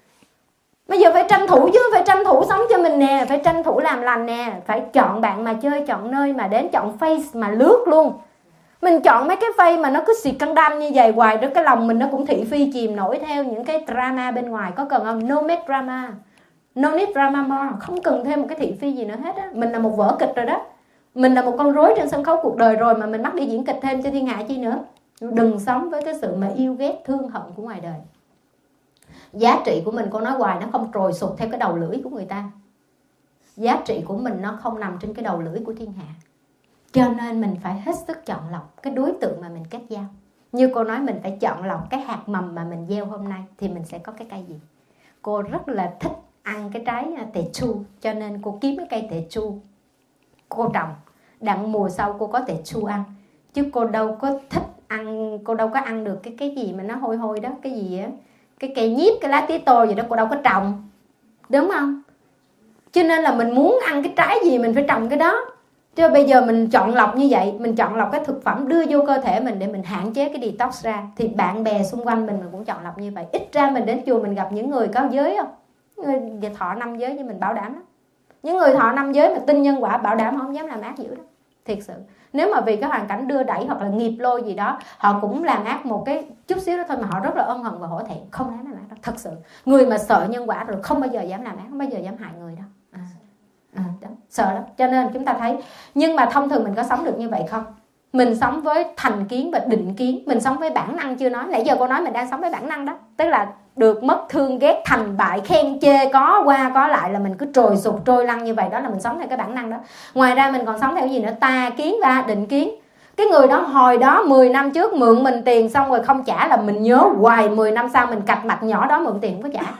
Bây giờ phải tranh thủ chứ, phải tranh thủ sống cho mình nè, phải tranh thủ làm lành nè, phải chọn bạn mà chơi, chọn nơi mà đến, chọn face mà lướt luôn. Mình chọn mấy cái face mà nó cứ xịt căng đanh như vậy hoài đó, cái lòng mình nó cũng thị phi chìm nổi theo những cái drama bên ngoài. Có cần không? No make drama, no need drama more. Không cần thêm một cái thị phi gì nữa hết á. Mình là một vở kịch rồi đó. Mình là một con rối trên sân khấu cuộc đời rồi mà mình mắc đi diễn kịch thêm cho thiên hạ chi nữa. Đừng sống với cái sự mà yêu ghét, thương hận của ngoài đời. Giá trị của mình, cô nói hoài, nó không trồi sụt theo cái đầu lưỡi của người ta. Giá trị của mình nó không nằm trên cái đầu lưỡi của thiên hạ. Cho nên mình phải hết sức chọn lọc cái đối tượng mà mình kết giao. Như cô nói, mình phải chọn lọc cái hạt mầm mà mình gieo hôm nay thì mình sẽ có cái cây gì. Cô rất là thích ăn cái trái tề chu, cho nên cô kiếm cái cây tề chu cô trồng, đặng mùa sau cô có tề chu ăn. Chứ cô đâu có thích ăn, cô đâu có ăn được cái cái gì mà nó hôi hôi đó, cái gì á, cái cây nhíp, cái lá tía tô gì đó cô đâu có trồng, đúng không? Cho nên là mình muốn ăn cái trái gì mình phải trồng cái đó. Chứ bây giờ mình chọn lọc như vậy, mình chọn lọc cái thực phẩm đưa vô cơ thể mình để mình hạn chế cái detox ra, thì bạn bè xung quanh mình, mình cũng chọn lọc như vậy. Ít ra mình đến chùa mình gặp những người có giới không? Người thọ năm giới với mình bảo đảm đó. Những người thọ năm giới mà tin nhân quả bảo đảm không dám làm ác dữ đó. Thiệt sự. Nếu mà vì cái hoàn cảnh đưa đẩy hoặc là nghiệp lôi gì đó, họ cũng làm ác một cái chút xíu đó thôi mà họ rất là ân hận và hổ thẹn, không dám làm ác đâu. Thật sự. Người mà sợ nhân quả rồi không bao giờ dám làm ác, không bao giờ dám hại người đâu. À, à, đó. Sợ lắm. Cho nên chúng ta thấy, nhưng mà thông thường mình có sống được như vậy không? Mình sống với thành kiến và định kiến. Mình sống với bản năng chưa nói. Nãy giờ cô nói mình đang sống với bản năng đó. Tức là được mất thương ghét thành bại khen chê có qua có lại là mình cứ trồi sụt trôi lăn như vậy. Đó là mình sống theo cái bản năng đó. Ngoài ra mình còn sống theo cái gì nữa? Tà kiến và định kiến. Cái người đó hồi đó mười năm trước mượn mình tiền xong rồi không trả là mình nhớ hoài. Mười năm sau mình cạch mặt nhỏ đó mượn tiền không có trả.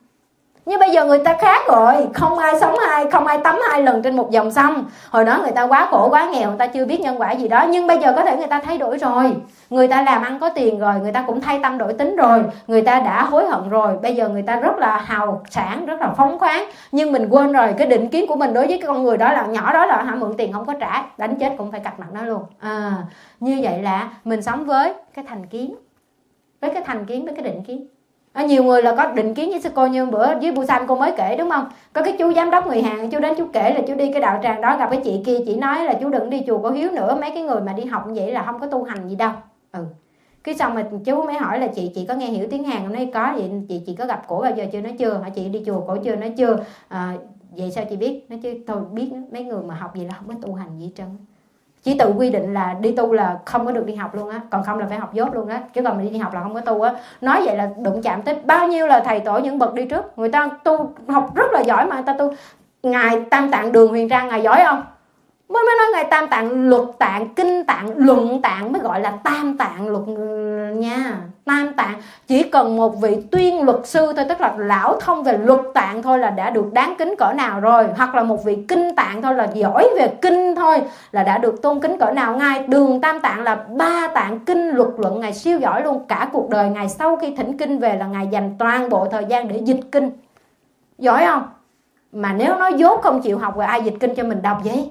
Nhưng bây giờ người ta khác rồi. Không ai sống hai, không ai tắm hai lần trên một dòng sông. Hồi đó người ta quá khổ quá nghèo, người ta chưa biết nhân quả gì đó. Nhưng bây giờ có thể người ta thay đổi rồi. Người ta làm ăn có tiền rồi, người ta cũng thay tâm đổi tính rồi. Người ta đã hối hận rồi. Bây giờ người ta rất là hào sản, rất là phóng khoáng. Nhưng mình quên rồi cái định kiến của mình đối với cái con người đó là nhỏ đó là hả, mượn tiền không có trả, đánh chết cũng phải cạch mặt nó luôn. À, như vậy là mình sống với cái thành kiến. Với cái thành kiến, với cái định kiến. À, nhiều người là có định kiến với sư cô, như bữa với Busan cô mới kể đúng không? Có cái chú giám đốc người Hàn, chú đến chú kể là chú đi cái đạo tràng đó gặp cái chị kia, chị nói là chú đừng đi chùa Cổ Hiếu nữa, mấy cái người mà đi học như vậy là không có tu hành gì đâu. Ừ. Cái xong mà chú mới hỏi là chị chị có nghe hiểu tiếng Hàn không? Nói có. Vậy chị chị có gặp cổ bao giờ chưa? Nói chưa. Hỏi chị đi chùa cổ chưa? Nói chưa. À, vậy sao chị biết? Nói chứ tôi biết mấy người mà học gì là không có tu hành gì hết trơn. Chỉ tự quy định là đi tu là không có được đi học luôn á, còn không là phải học dốt luôn á, chứ còn mình đi học là không có tu á. Nói vậy là đụng chạm tới bao nhiêu là thầy tổ những bậc đi trước, người ta tu học rất là giỏi mà người ta tu. Ngài Tam Tạng Đường Huyền Trang ngài giỏi không? Mới mới nói Ngài Tam Tạng, luật tạng, kinh tạng, luận tạng mới gọi là tam tạng luật nha. Tam tạng chỉ cần một vị tuyên luật sư thôi, tức là lão thông về luật tạng thôi là đã được đáng kính cỡ nào rồi. Hoặc là một vị kinh tạng thôi là giỏi về kinh thôi là đã được tôn kính cỡ nào. Ngài Đường Tam Tạng là ba tạng kinh luật luận, Ngài siêu giỏi luôn. Cả cuộc đời Ngài sau khi thỉnh kinh về là Ngài dành toàn bộ thời gian để dịch kinh. Giỏi không? Mà nếu nói dốt không chịu học rồi ai dịch kinh cho mình đọc vậy?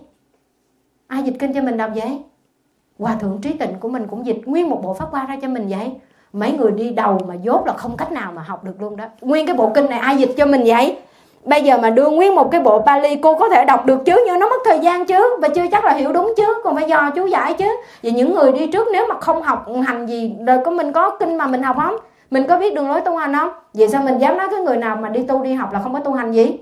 Ai dịch kinh cho mình đọc vậy? Hòa thượng Trí Tịnh của mình cũng dịch nguyên một bộ Pháp Hoa ra cho mình vậy. Mấy người đi đầu mà dốt là không cách nào mà học được luôn đó. Nguyên cái bộ kinh này ai dịch cho mình vậy? Bây giờ mà đưa nguyên một cái bộ Pali cô có thể đọc được chứ, nhưng nó mất thời gian chứ, và chưa chắc là hiểu đúng chứ, còn phải dò chú giải chứ. Và những người đi trước nếu mà không học hành gì, đời có mình có kinh mà mình học không? Mình có biết đường lối tu hành không? Vậy sao mình dám nói cái người nào mà đi tu đi học là không có tu hành gì?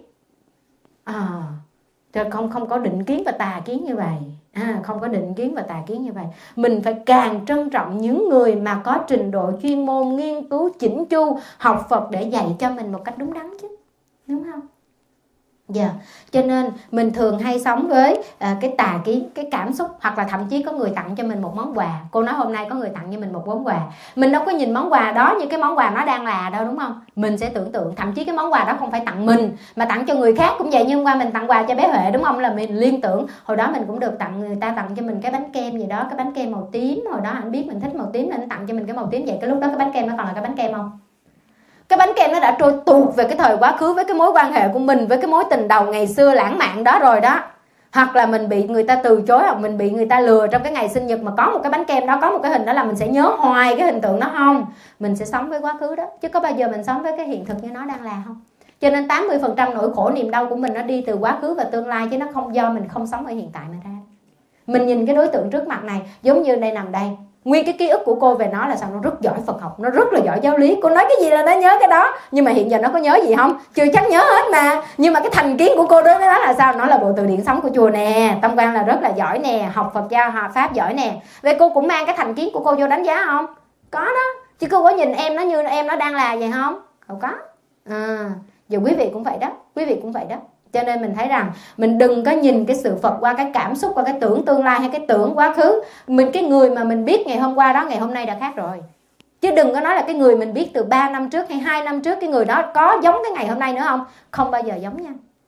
À, không không có định kiến và tà kiến như vậy. À, không có định kiến và tà kiến như vậy. Mình phải càng trân trọng những người mà có trình độ chuyên môn, nghiên cứu chỉnh chu, học Phật để dạy cho mình một cách đúng đắn chứ, đúng không? Dạ, yeah. Cho nên mình thường hay sống với à, cái tà kiến, cái cảm xúc, hoặc là thậm chí có người tặng cho mình một món quà. Cô nói hôm nay có người tặng cho mình một món quà, mình đâu có nhìn món quà đó như cái món quà nó đang là đâu, đúng không? Mình sẽ tưởng tượng, thậm chí cái món quà đó không phải tặng mình mà tặng cho người khác cũng vậy. Nhưng hôm qua mình tặng quà cho bé Huệ, đúng không? Là mình liên tưởng hồi đó mình cũng được tặng, người ta tặng cho mình cái bánh kem gì đó, cái bánh kem màu tím. Hồi đó anh biết mình thích màu tím nên anh tặng cho mình cái màu tím. Vậy cái lúc đó cái bánh kem nó còn là cái bánh kem không? Cái bánh kem nó đã trôi tuột về cái thời quá khứ với cái mối quan hệ của mình với cái mối tình đầu ngày xưa lãng mạn đó rồi đó. Hoặc là mình bị người ta từ chối, hoặc mình bị người ta lừa trong cái ngày sinh nhật mà có một cái bánh kem đó, có một cái hình đó là mình sẽ nhớ hoài cái hình tượng đó không? Mình sẽ sống với quá khứ đó, chứ có bao giờ mình sống với cái hiện thực như nó đang là không? Cho nên tám mươi phần trăm nỗi khổ niềm đau của mình nó đi từ quá khứ và tương lai, chứ nó không do mình không sống ở hiện tại mà ra. Mình nhìn cái đối tượng trước mặt này giống như đây nằm đây, nguyên cái ký ức của cô về nó là sao? Nó rất giỏi Phật học, nó rất là giỏi giáo lý. Cô nói cái gì là nó nhớ cái đó. Nhưng mà hiện giờ nó có nhớ gì không? Chưa chắc nhớ hết mà. Nhưng mà cái thành kiến của cô đối với nó là sao? Nó là bộ từ điển sống của chùa nè, tâm quan là rất là giỏi nè, học Phật giáo học Pháp giỏi nè. Vậy cô cũng mang cái thành kiến của cô vô đánh giá không? Có đó. Chứ cô có nhìn em nó như em nó đang là vậy không? Không có. À, giờ quý vị cũng vậy đó. Quý vị cũng vậy đó. Cho nên mình thấy rằng mình đừng có nhìn cái sự Phật qua cái cảm xúc, qua cái tưởng tương lai hay cái tưởng quá khứ. Mình cái người mà mình biết ngày hôm qua đó, ngày hôm nay đã khác rồi. Chứ đừng có nói là cái người mình biết từ ba năm trước hay hai năm trước, cái người đó có giống cái ngày hôm nay nữa không? Không bao giờ giống nha.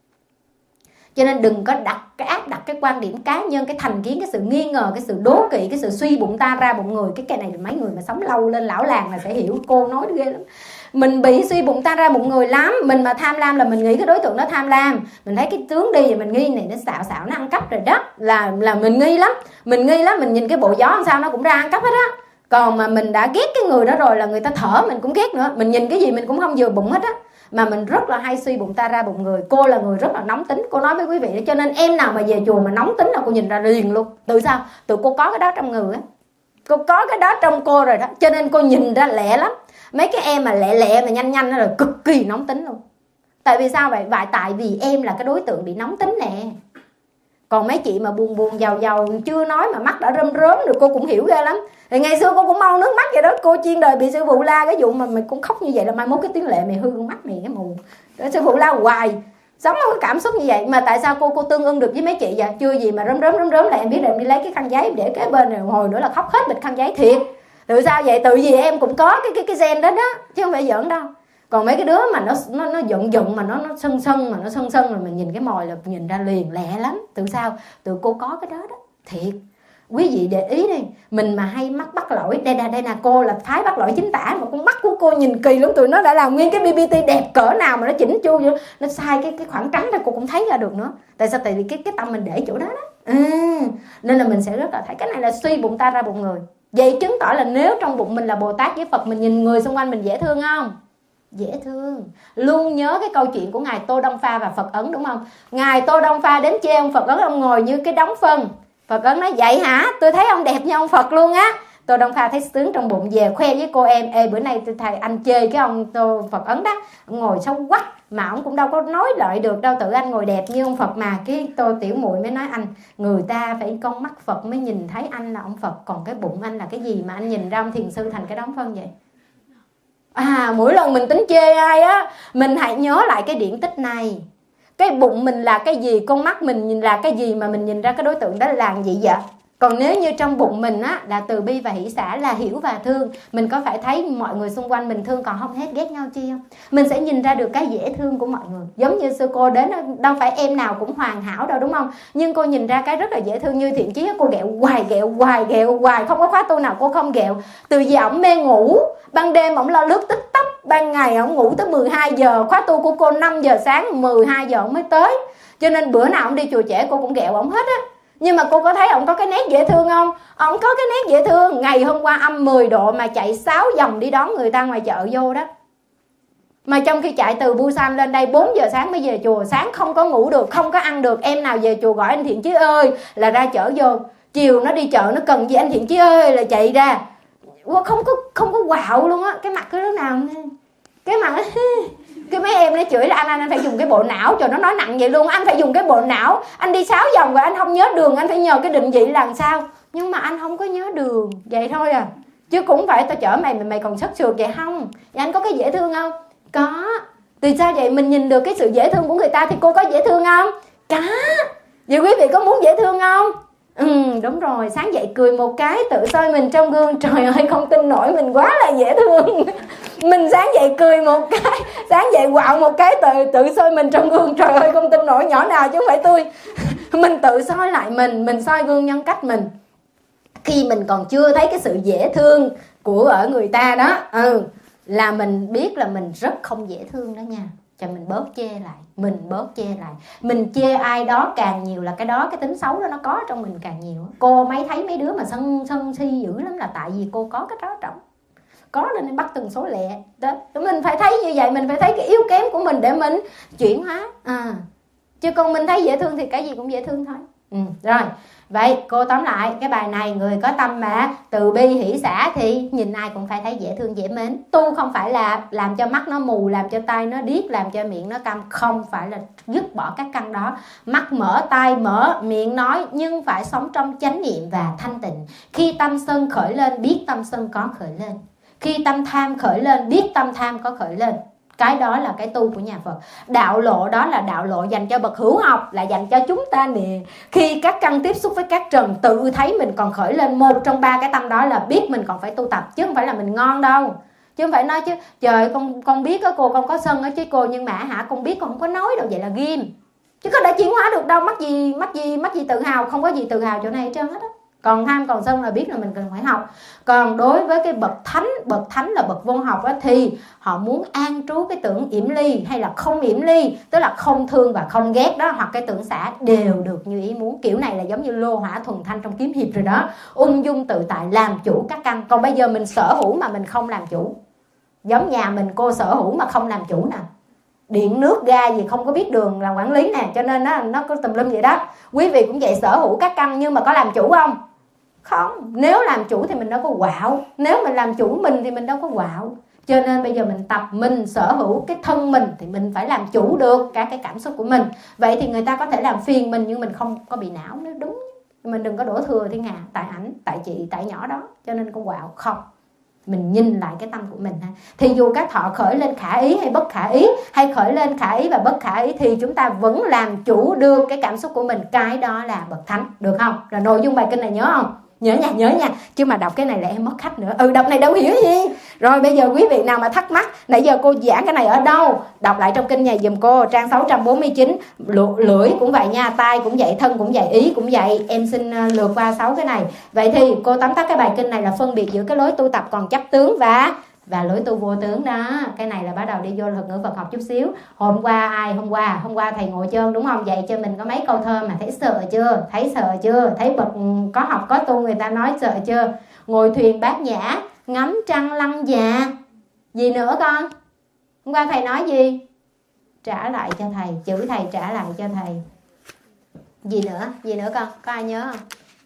Cho nên đừng có đặt cái áp đặt cái quan điểm cá nhân, cái thành kiến, cái sự nghi ngờ, cái sự đố kỵ, cái sự suy bụng ta ra bụng người. Cái cái này là mấy người mà sống lâu lên lão làng là sẽ hiểu. Cô nói ghê lắm. Mình bị suy bụng ta ra bụng người lắm. Mình mà tham lam là mình nghĩ cái đối tượng đó tham lam. Mình thấy cái tướng đi thì mình nghi này nó xạo xạo, nó ăn cắp rồi đó. Là là mình nghi lắm. Mình nghi lắm, mình nhìn cái bộ gió làm sao nó cũng ra ăn cắp hết á. Còn mà mình đã ghét cái người đó rồi là người ta thở mình cũng ghét nữa. Mình nhìn cái gì mình cũng không vừa bụng hết á. Mà mình rất là hay suy bụng ta ra bụng người. Cô là người rất là nóng tính. Cô nói với quý vị đó. Cho nên em nào mà về chùa mà nóng tính là cô nhìn ra liền luôn. Từ sao? Từ cô có cái đó trong người á. Cô có cái đó trong cô rồi đó. Cho nên cô nhìn ra lẹ lắm. Mấy cái em mà lẹ lẹ mà nhanh nhanh đó là cực kỳ nóng tính luôn. Tại vì sao vậy? Vậy tại vì em là cái đối tượng bị nóng tính nè. Còn mấy chị mà buồn buồn giàu giàu chưa nói mà mắt đã rơm rớm rồi cô cũng hiểu ghê lắm. Thì ngày xưa cô cũng mau nước mắt vậy đó. Cô chuyên đời bị sư phụ la cái vụ mà mày cũng khóc như vậy là mai mốt cái tiếng lệ mày hư con mắt mày cái mù. Đó, sư phụ la hoài. Sống có cảm xúc như vậy. Mà tại sao cô cô tương ưng được với mấy chị vậy? Chưa gì mà rớm rớm rớm rớm là em biết là em đi lấy cái khăn giấy để kế bên rồi hồi nữa là khóc hết bịch khăn giấy thiệt. Từ sao vậy? Từ vì em cũng có cái cái cái gen đó đó, chứ không phải giỡn đâu. Còn mấy cái đứa mà nó nó nó giận giận mà nó nó sân sân mà nó sân sân rồi mình nhìn cái mồi là nhìn ra liền lẹ lắm. Từ sao? Từ cô có cái đó đó. Thiệt. Quý vị để ý đi, mình mà hay mắc bắt lỗi, đây là đây là cô là phái bắt lỗi chính tả mà con mắt của cô nhìn kỳ lắm, tụi nó đã làm nguyên cái bê bê tê đẹp cỡ nào mà nó chỉnh chu vậy, nó sai cái cái khoảng trắng ra cô cũng thấy ra được nữa. Tại sao? Tại vì cái cái tâm mình để chỗ đó đó. Ừ. Nên là mình sẽ rất là thấy cái này là suy bụng ta ra bụng người. Vậy chứng tỏ là nếu trong bụng mình là Bồ Tát với Phật, mình nhìn người xung quanh mình dễ thương không? Dễ thương. Luôn nhớ cái câu chuyện của Ngài Tô Đông Pha và Phật Ấn, đúng không? Ngài Tô Đông Pha đến chê ông Phật Ấn, ông ngồi như cái đống phân. Phật Ấn nói vậy hả? Tôi thấy ông đẹp như ông Phật luôn á. Tô Đông Pha thấy sướng trong bụng, về khoe với cô em: ê bữa nay tôi thầy anh chê cái ông Tô Phật Ấn đó, ông ngồi xấu quắc mà ông cũng đâu có nói lợi được đâu, tự anh ngồi đẹp như ông Phật mà. Cái Tô tiểu muội mới nói: anh, người ta phải con mắt Phật mới nhìn thấy anh là ông Phật, còn cái bụng anh là cái gì mà anh nhìn ra ông thiền sư thành cái đống phân vậy? À, mỗi lần mình tính chê ai á, mình hãy nhớ lại cái điển tích này. Cái bụng mình là cái gì, con mắt mình nhìn là cái gì mà mình nhìn ra cái đối tượng đó là gì vậy? Còn nếu như trong bụng mình á là từ bi và hỷ xả, là hiểu và thương, mình có phải thấy mọi người xung quanh mình thương còn không hết ghét nhau chi không? Mình sẽ nhìn ra được cái dễ thương của mọi người. Giống như sư cô đến, đâu phải em nào cũng hoàn hảo đâu đúng không? Nhưng cô nhìn ra cái rất là dễ thương. Như Thiện Chí, cô ghẹo hoài ghẹo hoài ghẹo hoài, không có khóa tu nào cô không ghẹo. Từ giờ ổng mê ngủ, ban đêm ổng lo lướt TikTok, ban ngày ổng ngủ tới mười hai giờ. Khóa tu của cô năm giờ sáng, mười hai giờ ổng mới tới. Cho nên bữa nào ổng đi chùa trẻ cô cũng ghẹo ổng hết á. Nhưng mà cô có thấy ổng có cái nét dễ thương không? Ổng có cái nét dễ thương. Ngày hôm qua âm mười độ mà chạy sáu vòng đi đón người ta ngoài chợ vô đó. Mà trong khi chạy từ Busan lên đây bốn giờ sáng mới về chùa. Sáng không có ngủ được, không có ăn được. Em nào về chùa gọi anh Thiện Chí ơi là ra chở vô. Chiều nó đi chợ nó cần gì anh Thiện Chí ơi là chạy ra. Không có không có quạo luôn á. Cái mặt cứ lúc nào cái mặt cái mấy em nó chửi là anh anh anh phải dùng cái bộ não, cho nó nói nặng vậy luôn. Anh phải dùng cái bộ não, anh đi sáu vòng rồi anh không nhớ đường, anh phải nhờ cái định vị làm sao. Nhưng mà anh không có nhớ đường, vậy thôi à. Chứ cũng phải tao chở mày mày, mày còn sất sượt vậy không? Vậy anh có cái dễ thương không? Có. Từ sao vậy? Mình nhìn được cái sự dễ thương của người ta thì cô có dễ thương không? Có. Vậy quý vị có muốn dễ thương không? Ừ đúng rồi, sáng dậy cười một cái, tự soi mình trong gương, trời ơi không tin nổi mình quá là dễ thương. Mình sáng dậy cười một cái, sáng dậy quạo một cái, tự tự soi mình trong gương, trời ơi không tin nổi, nhỏ nào chứ không phải tôi. Mình tự soi lại mình, mình soi gương nhân cách mình. Khi mình còn chưa thấy cái sự dễ thương của ở người ta đó, ừ, là mình biết là mình rất không dễ thương đó nha. Cho mình bớt chê lại, mình bớt chê lại. Mình chê ai đó càng nhiều là cái đó, cái tính xấu đó nó có trong mình càng nhiều. Cô mấy thấy mấy đứa mà sân sân si dữ lắm là tại vì cô có cái đó trong. Có nên bắt từng số lẹ đó. Mình phải thấy như vậy, mình phải thấy cái yếu kém của mình để mình chuyển hóa à. Chứ còn mình thấy dễ thương thì cái gì cũng dễ thương thôi. Ừ, rồi vậy cô tóm lại cái bài này, người có tâm mà từ bi hỷ xả thì nhìn ai cũng phải thấy dễ thương dễ mến. Tu không phải là làm cho mắt nó mù, làm cho tai nó điếc, làm cho miệng nó câm. Không phải là dứt bỏ các căn đó. Mắt mở, tai mở, miệng nói, nhưng phải sống trong chánh niệm và thanh tịnh. Khi tâm sân khởi lên biết tâm sân có khởi lên. Khi tâm tham khởi lên biết tâm tham có khởi lên. Cái đó là cái tu của nhà Phật. Đạo lộ đó là đạo lộ dành cho bậc hữu học, là dành cho chúng ta nè. Khi các căn tiếp xúc với các trần, tự thấy mình còn khởi lên một trong ba cái tâm đó là biết mình còn phải tu tập. Chứ không phải là mình ngon đâu. Chứ không phải nói chứ trời con con biết đó cô, con có sân đó chứ cô, nhưng mà hả con biết con không có nói đâu, vậy là ghim. Chứ có đã chuyển hóa được đâu, mắc gì mắc gì mắc gì tự hào, không có gì tự hào chỗ này hết trơn hết á. Còn tham còn sân là biết là mình cần phải học. Còn đối với cái bậc thánh, bậc thánh là bậc vô học á, thì họ muốn an trú cái tưởng yểm ly hay là không yểm ly, tức là không thương và không ghét đó, hoặc cái tưởng xả đều được như ý muốn. Kiểu này là giống như lô hỏa thuần thanh trong kiếm hiệp rồi đó. Ung dung tự tại làm chủ các căn. Còn bây giờ mình sở hữu mà mình không làm chủ. Giống nhà mình cô sở hữu mà không làm chủ nè. Điện nước ga gì không có biết đường là quản lý nè, cho nên nó, nó có tùm lum vậy đó. Quý vị cũng vậy, sở hữu các căn nhưng mà có làm chủ không? Không. Nếu làm chủ thì mình đâu có quạo. Nếu mình làm chủ mình thì mình đâu có quạo. Cho nên bây giờ mình tập mình sở hữu cái thân mình thì mình phải làm chủ được cả cái cảm xúc của mình. Vậy thì người ta có thể làm phiền mình nhưng mình không có bị não nữa, đúng. Mình đừng có đổ thừa thiên hà tại ảnh, tại chị, tại nhỏ đó cho nên con quạo. Không. Mình nhìn lại cái tâm của mình ha. Thì dù các thọ khởi lên khả ý hay bất khả ý, hay khởi lên khả ý và bất khả ý, thì chúng ta vẫn làm chủ được cái cảm xúc của mình. Cái đó là bậc thánh, được không? Rồi nội dung bài kinh này nhớ không? Nhớ nha, nhớ nha. Chứ mà đọc cái này là em mất khách nữa. Ừ, đọc này đâu hiểu gì. Rồi bây giờ quý vị nào mà thắc mắc nãy giờ cô giảng cái này ở đâu, đọc lại trong kinh này dùm cô, trang sáu trăm bốn mươi chín. Lưỡi cũng vậy nha, tai cũng vậy, thân cũng vậy, ý cũng vậy. Em xin lượt qua sáu cái này. Vậy thì cô tóm tắt cái bài kinh này là phân biệt giữa cái lối tu tập còn chấp tướng và và lối tu vô tướng đó. Cái này là bắt đầu đi vô thuật ngữ Phật học chút xíu. Hôm qua ai hôm qua hôm qua thầy ngồi trơn đúng không, dạy cho mình có mấy câu thơ mà thấy sợ chưa, thấy sợ chưa, thấy bậc có học có tu người ta nói sợ chưa. Ngồi thuyền bát nhã, ngắm trăng lăng già. Gì nữa con? Hôm qua thầy nói gì? Trả lại cho thầy, chữ thầy trả lại cho thầy. Gì nữa? Gì nữa con? Có ai nhớ không?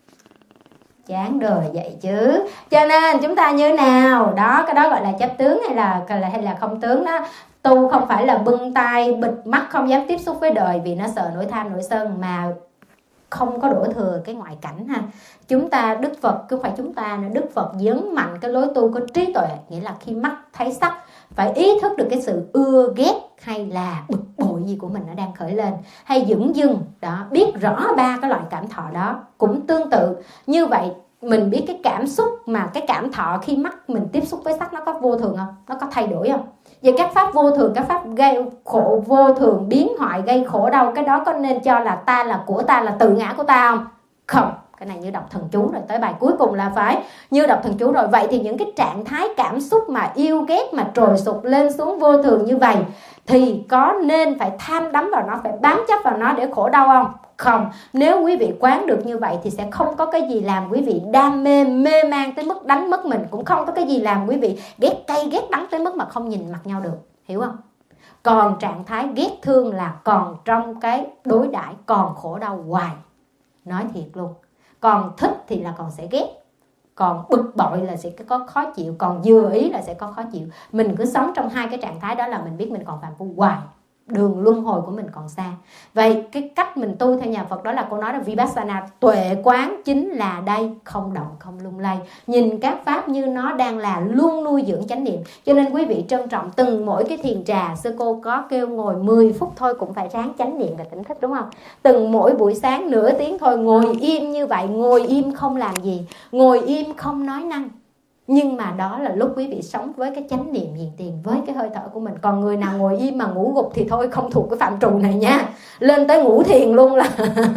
Chán đời vậy chứ. Cho nên chúng ta như nào đó, cái đó gọi là chấp tướng hay là hay là không tướng đó. Tu không phải là bưng tay bịt mắt không dám tiếp xúc với đời vì nó sợ nỗi tham nỗi sân, mà không có đổ thừa cái ngoại cảnh ha. Chúng ta Đức Phật, cứ phải chúng ta nữa, Đức Phật nhấn mạnh cái lối tu có trí tuệ, nghĩa là khi mắt thấy sắc phải ý thức được cái sự ưa ghét hay là bực bội hội gì của mình nó đang khởi lên, hay dửng dưng đó, biết rõ ba cái loại cảm thọ đó. Cũng tương tự như vậy, mình biết cái cảm xúc mà cái cảm thọ khi mắt mình tiếp xúc với sắc nó có vô thường không? Nó có thay đổi không? Vậy các pháp vô thường, các pháp gây khổ vô thường, biến hoại, gây khổ đau, cái đó có nên cho là ta, là của ta, là tự ngã của ta không? Không. Cái này như đọc thần chú rồi, tới bài cuối cùng là phải như đọc thần chú rồi. Vậy thì những cái trạng thái cảm xúc mà yêu ghét, mà trồi sụp lên xuống vô thường như vậy, thì có nên phải tham đắm vào nó, phải bám chấp vào nó để khổ đau không? Không. Nếu quý vị quán được như vậy thì sẽ không có cái gì làm quý vị đam mê, mê man tới mức đánh mất mình. Cũng không có cái gì làm quý vị ghét cay, ghét đắng tới mức mà không nhìn mặt nhau được. Hiểu không? Còn trạng thái ghét thương là còn trong cái đối đãi, còn khổ đau hoài. Nói thiệt luôn. Còn thích thì là còn sẽ ghét, còn bực bội là sẽ có khó chịu, còn vừa ý là sẽ có khó chịu. Mình cứ sống trong hai cái trạng thái đó là mình biết mình còn phàm phu hoài, đường luân hồi của mình còn xa. Vậy cái cách mình tu theo nhà Phật đó là cô nói là Vipassana, tuệ quán chính là đây, không động không lung lay, nhìn các pháp như nó đang là, luôn nuôi dưỡng chánh niệm. Cho nên quý vị trân trọng từng mỗi cái thiền trà. Sư cô có kêu ngồi mười phút thôi cũng phải ráng chánh niệm và tỉnh thức, đúng không? Từng mỗi buổi sáng nửa tiếng thôi, ngồi im như vậy, ngồi im không làm gì, ngồi im không nói năng. Nhưng mà đó là lúc quý vị sống với cái chánh niệm hiện tiền, với cái hơi thở của mình. Còn người nào ngồi im mà ngủ gục thì thôi, không thuộc cái phạm trù này nha. Lên tới ngủ thiền luôn là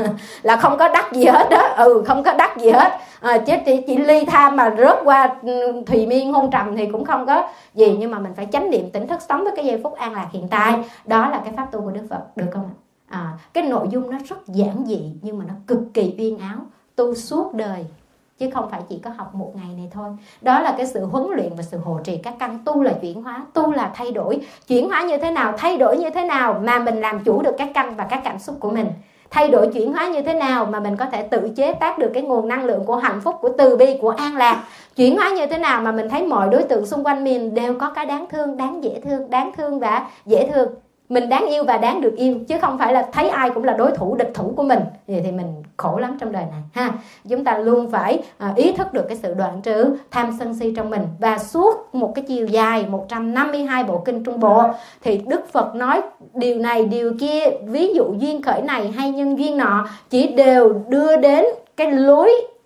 là không có đắc gì hết đó. Ừ, không có đắc gì hết. À, chứ chỉ, chỉ ly tham mà rớt qua thùy miên hôn trầm thì cũng không có gì. Nhưng mà mình phải chánh niệm tỉnh thức, sống với cái giây phút an lạc hiện tại. Đó là cái pháp tu của Đức Phật, được không ạ? À, cái nội dung nó rất giản dị nhưng mà nó cực kỳ uyên áo, tu suốt đời, chứ không phải chỉ có học một ngày này thôi. Đó là cái sự huấn luyện và sự hộ trì các căn. Tu là chuyển hóa, tu là thay đổi. Chuyển hóa như thế nào, thay đổi như thế nào mà mình làm chủ được các căn và các cảm xúc của mình. Thay đổi chuyển hóa như thế nào mà mình có thể tự chế tác được cái nguồn năng lượng của hạnh phúc, của từ bi, của an lạc. Chuyển hóa như thế nào mà mình thấy mọi đối tượng xung quanh mình đều có cái đáng thương, đáng dễ thương, đáng thương và dễ thương. Mình đáng yêu và đáng được yêu, chứ không phải là thấy ai cũng là đối thủ, địch thủ của mình. Thì, thì mình khổ lắm trong đời này ha. Chúng ta luôn phải à, ý thức được cái sự đoạn trừ tham sân si trong mình. Và suốt một cái chiều dài một trăm năm mươi hai bộ kinh Trung Bộ thì Đức Phật nói điều này điều kia, ví dụ duyên khởi này hay nhân duyên nọ, chỉ đều đưa đến cái lối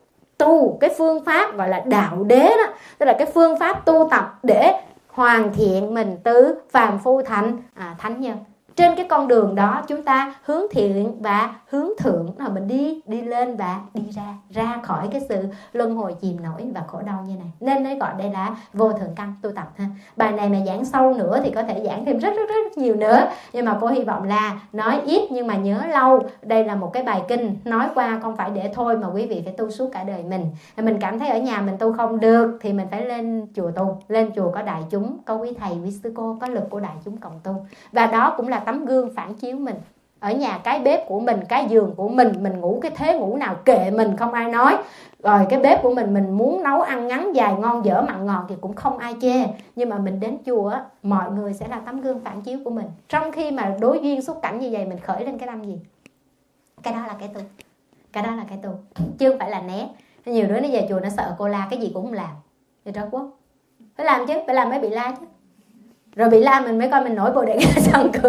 tu, cái phương pháp gọi là đạo đế đó. Tức là cái phương pháp tu tập để hoàn thiện mình từ phàm phu thành à, thánh nhân. Trên cái con đường đó chúng ta hướng thiện và hướng thượng, là mình đi đi lên và đi ra ra khỏi cái sự luân hồi chìm nổi và khổ đau như này. Nên mới gọi đây là vô thượng căn tu tập ha. Bài này mà giảng sâu nữa thì có thể giảng thêm rất rất rất nhiều nữa, nhưng mà cô hy vọng là nói ít nhưng mà nhớ lâu. Đây là một cái bài kinh nói qua không phải để thôi, mà quý vị phải tu suốt cả đời mình. Mình cảm thấy ở nhà mình tu không được thì mình phải lên chùa tu. Lên chùa có đại chúng, có quý thầy quý sư cô, có lực của đại chúng cộng tu. Và đó cũng là tấm gương phản chiếu mình. Ở nhà cái bếp của mình, cái giường của mình, mình ngủ cái thế ngủ nào kệ mình, không ai nói. Rồi cái bếp của mình, mình muốn nấu ăn ngắn dài ngon dở mặn ngọt thì cũng không ai chê. Nhưng mà mình đến chùa á, mọi người sẽ là tấm gương phản chiếu của mình. Trong khi mà đối duyên xúc cảnh như vậy, mình khởi lên cái tâm gì? Cái đó là cái tu. Cái đó là cái tu, chứ không phải là né. Nhiều đứa nó về chùa nó sợ cô la, cái gì cũng không làm thì Trung Quốc phải làm chứ, phải làm mới bị la chứ. Rồi bị la mình mới coi mình nổi bồ đề xong cười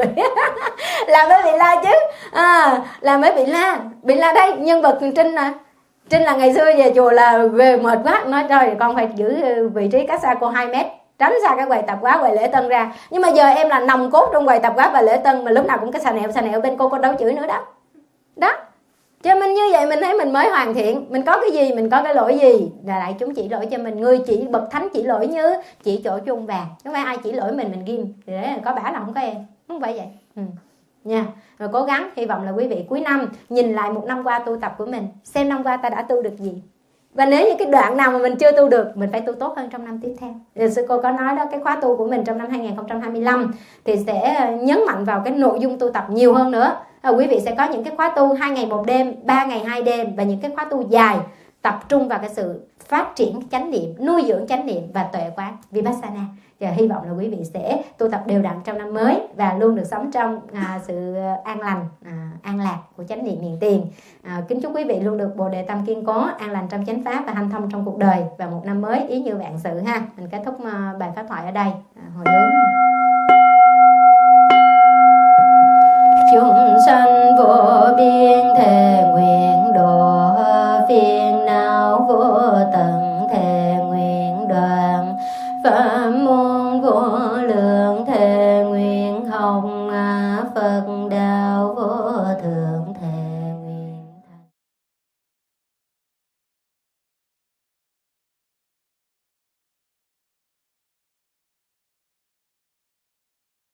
làm mới bị la chứ, à, làm mới bị la. Bị la đây nhân vật Trinh nè. Trinh là ngày xưa về chùa là về mệt quá, nói trời con phải giữ vị trí cách xa cô hai mét, tránh xa cái quầy tạp hóa, quầy lễ tân ra. Nhưng mà giờ em là nòng cốt trong quầy tạp hóa và lễ tân, mà lúc nào cũng cái xà nẹo xà nẹo bên cô, con đâu chửi nữa đó. Đó, cho mình như vậy mình thấy mình mới hoàn thiện. Mình có cái gì, mình có cái lỗi gì là đại chúng chỉ lỗi cho mình. Người chỉ bậc thánh chỉ lỗi như chỉ chỗ chuông vàng, không phải ai chỉ lỗi mình mình ghim thì để có bả là không có em, không phải vậy. Ừ. Nha. Rồi cố gắng, hy vọng là quý vị cuối năm nhìn lại một năm qua tu tập của mình, xem năm qua ta đã tu được gì. Và nếu như cái đoạn nào mà mình chưa tu được, mình phải tu tốt hơn trong năm tiếp theo. Rồi sư cô có nói đó, cái khóa tu của mình trong năm hai không hai lăm thì sẽ nhấn mạnh vào cái nội dung tu tập nhiều hơn nữa. À, quý vị sẽ có những cái khóa tu hai ngày một đêm, ba ngày hai đêm, và những cái khóa tu dài tập trung vào cái sự phát triển chánh niệm, nuôi dưỡng chánh niệm và tuệ quán Vipassana. Và hy vọng là quý vị sẽ tu tập đều đặn trong năm mới và luôn được sống trong à, sự an lành, à, an lạc của chánh niệm hiện tiền. À, kính chúc quý vị luôn được bồ đề tâm kiên cố, an lành trong chánh pháp và hanh thông trong cuộc đời, và một năm mới ý như vạn sự ha. Mình kết thúc uh, bài pháp thoại ở đây. À, hồi hướng. Pháp môn vô lượng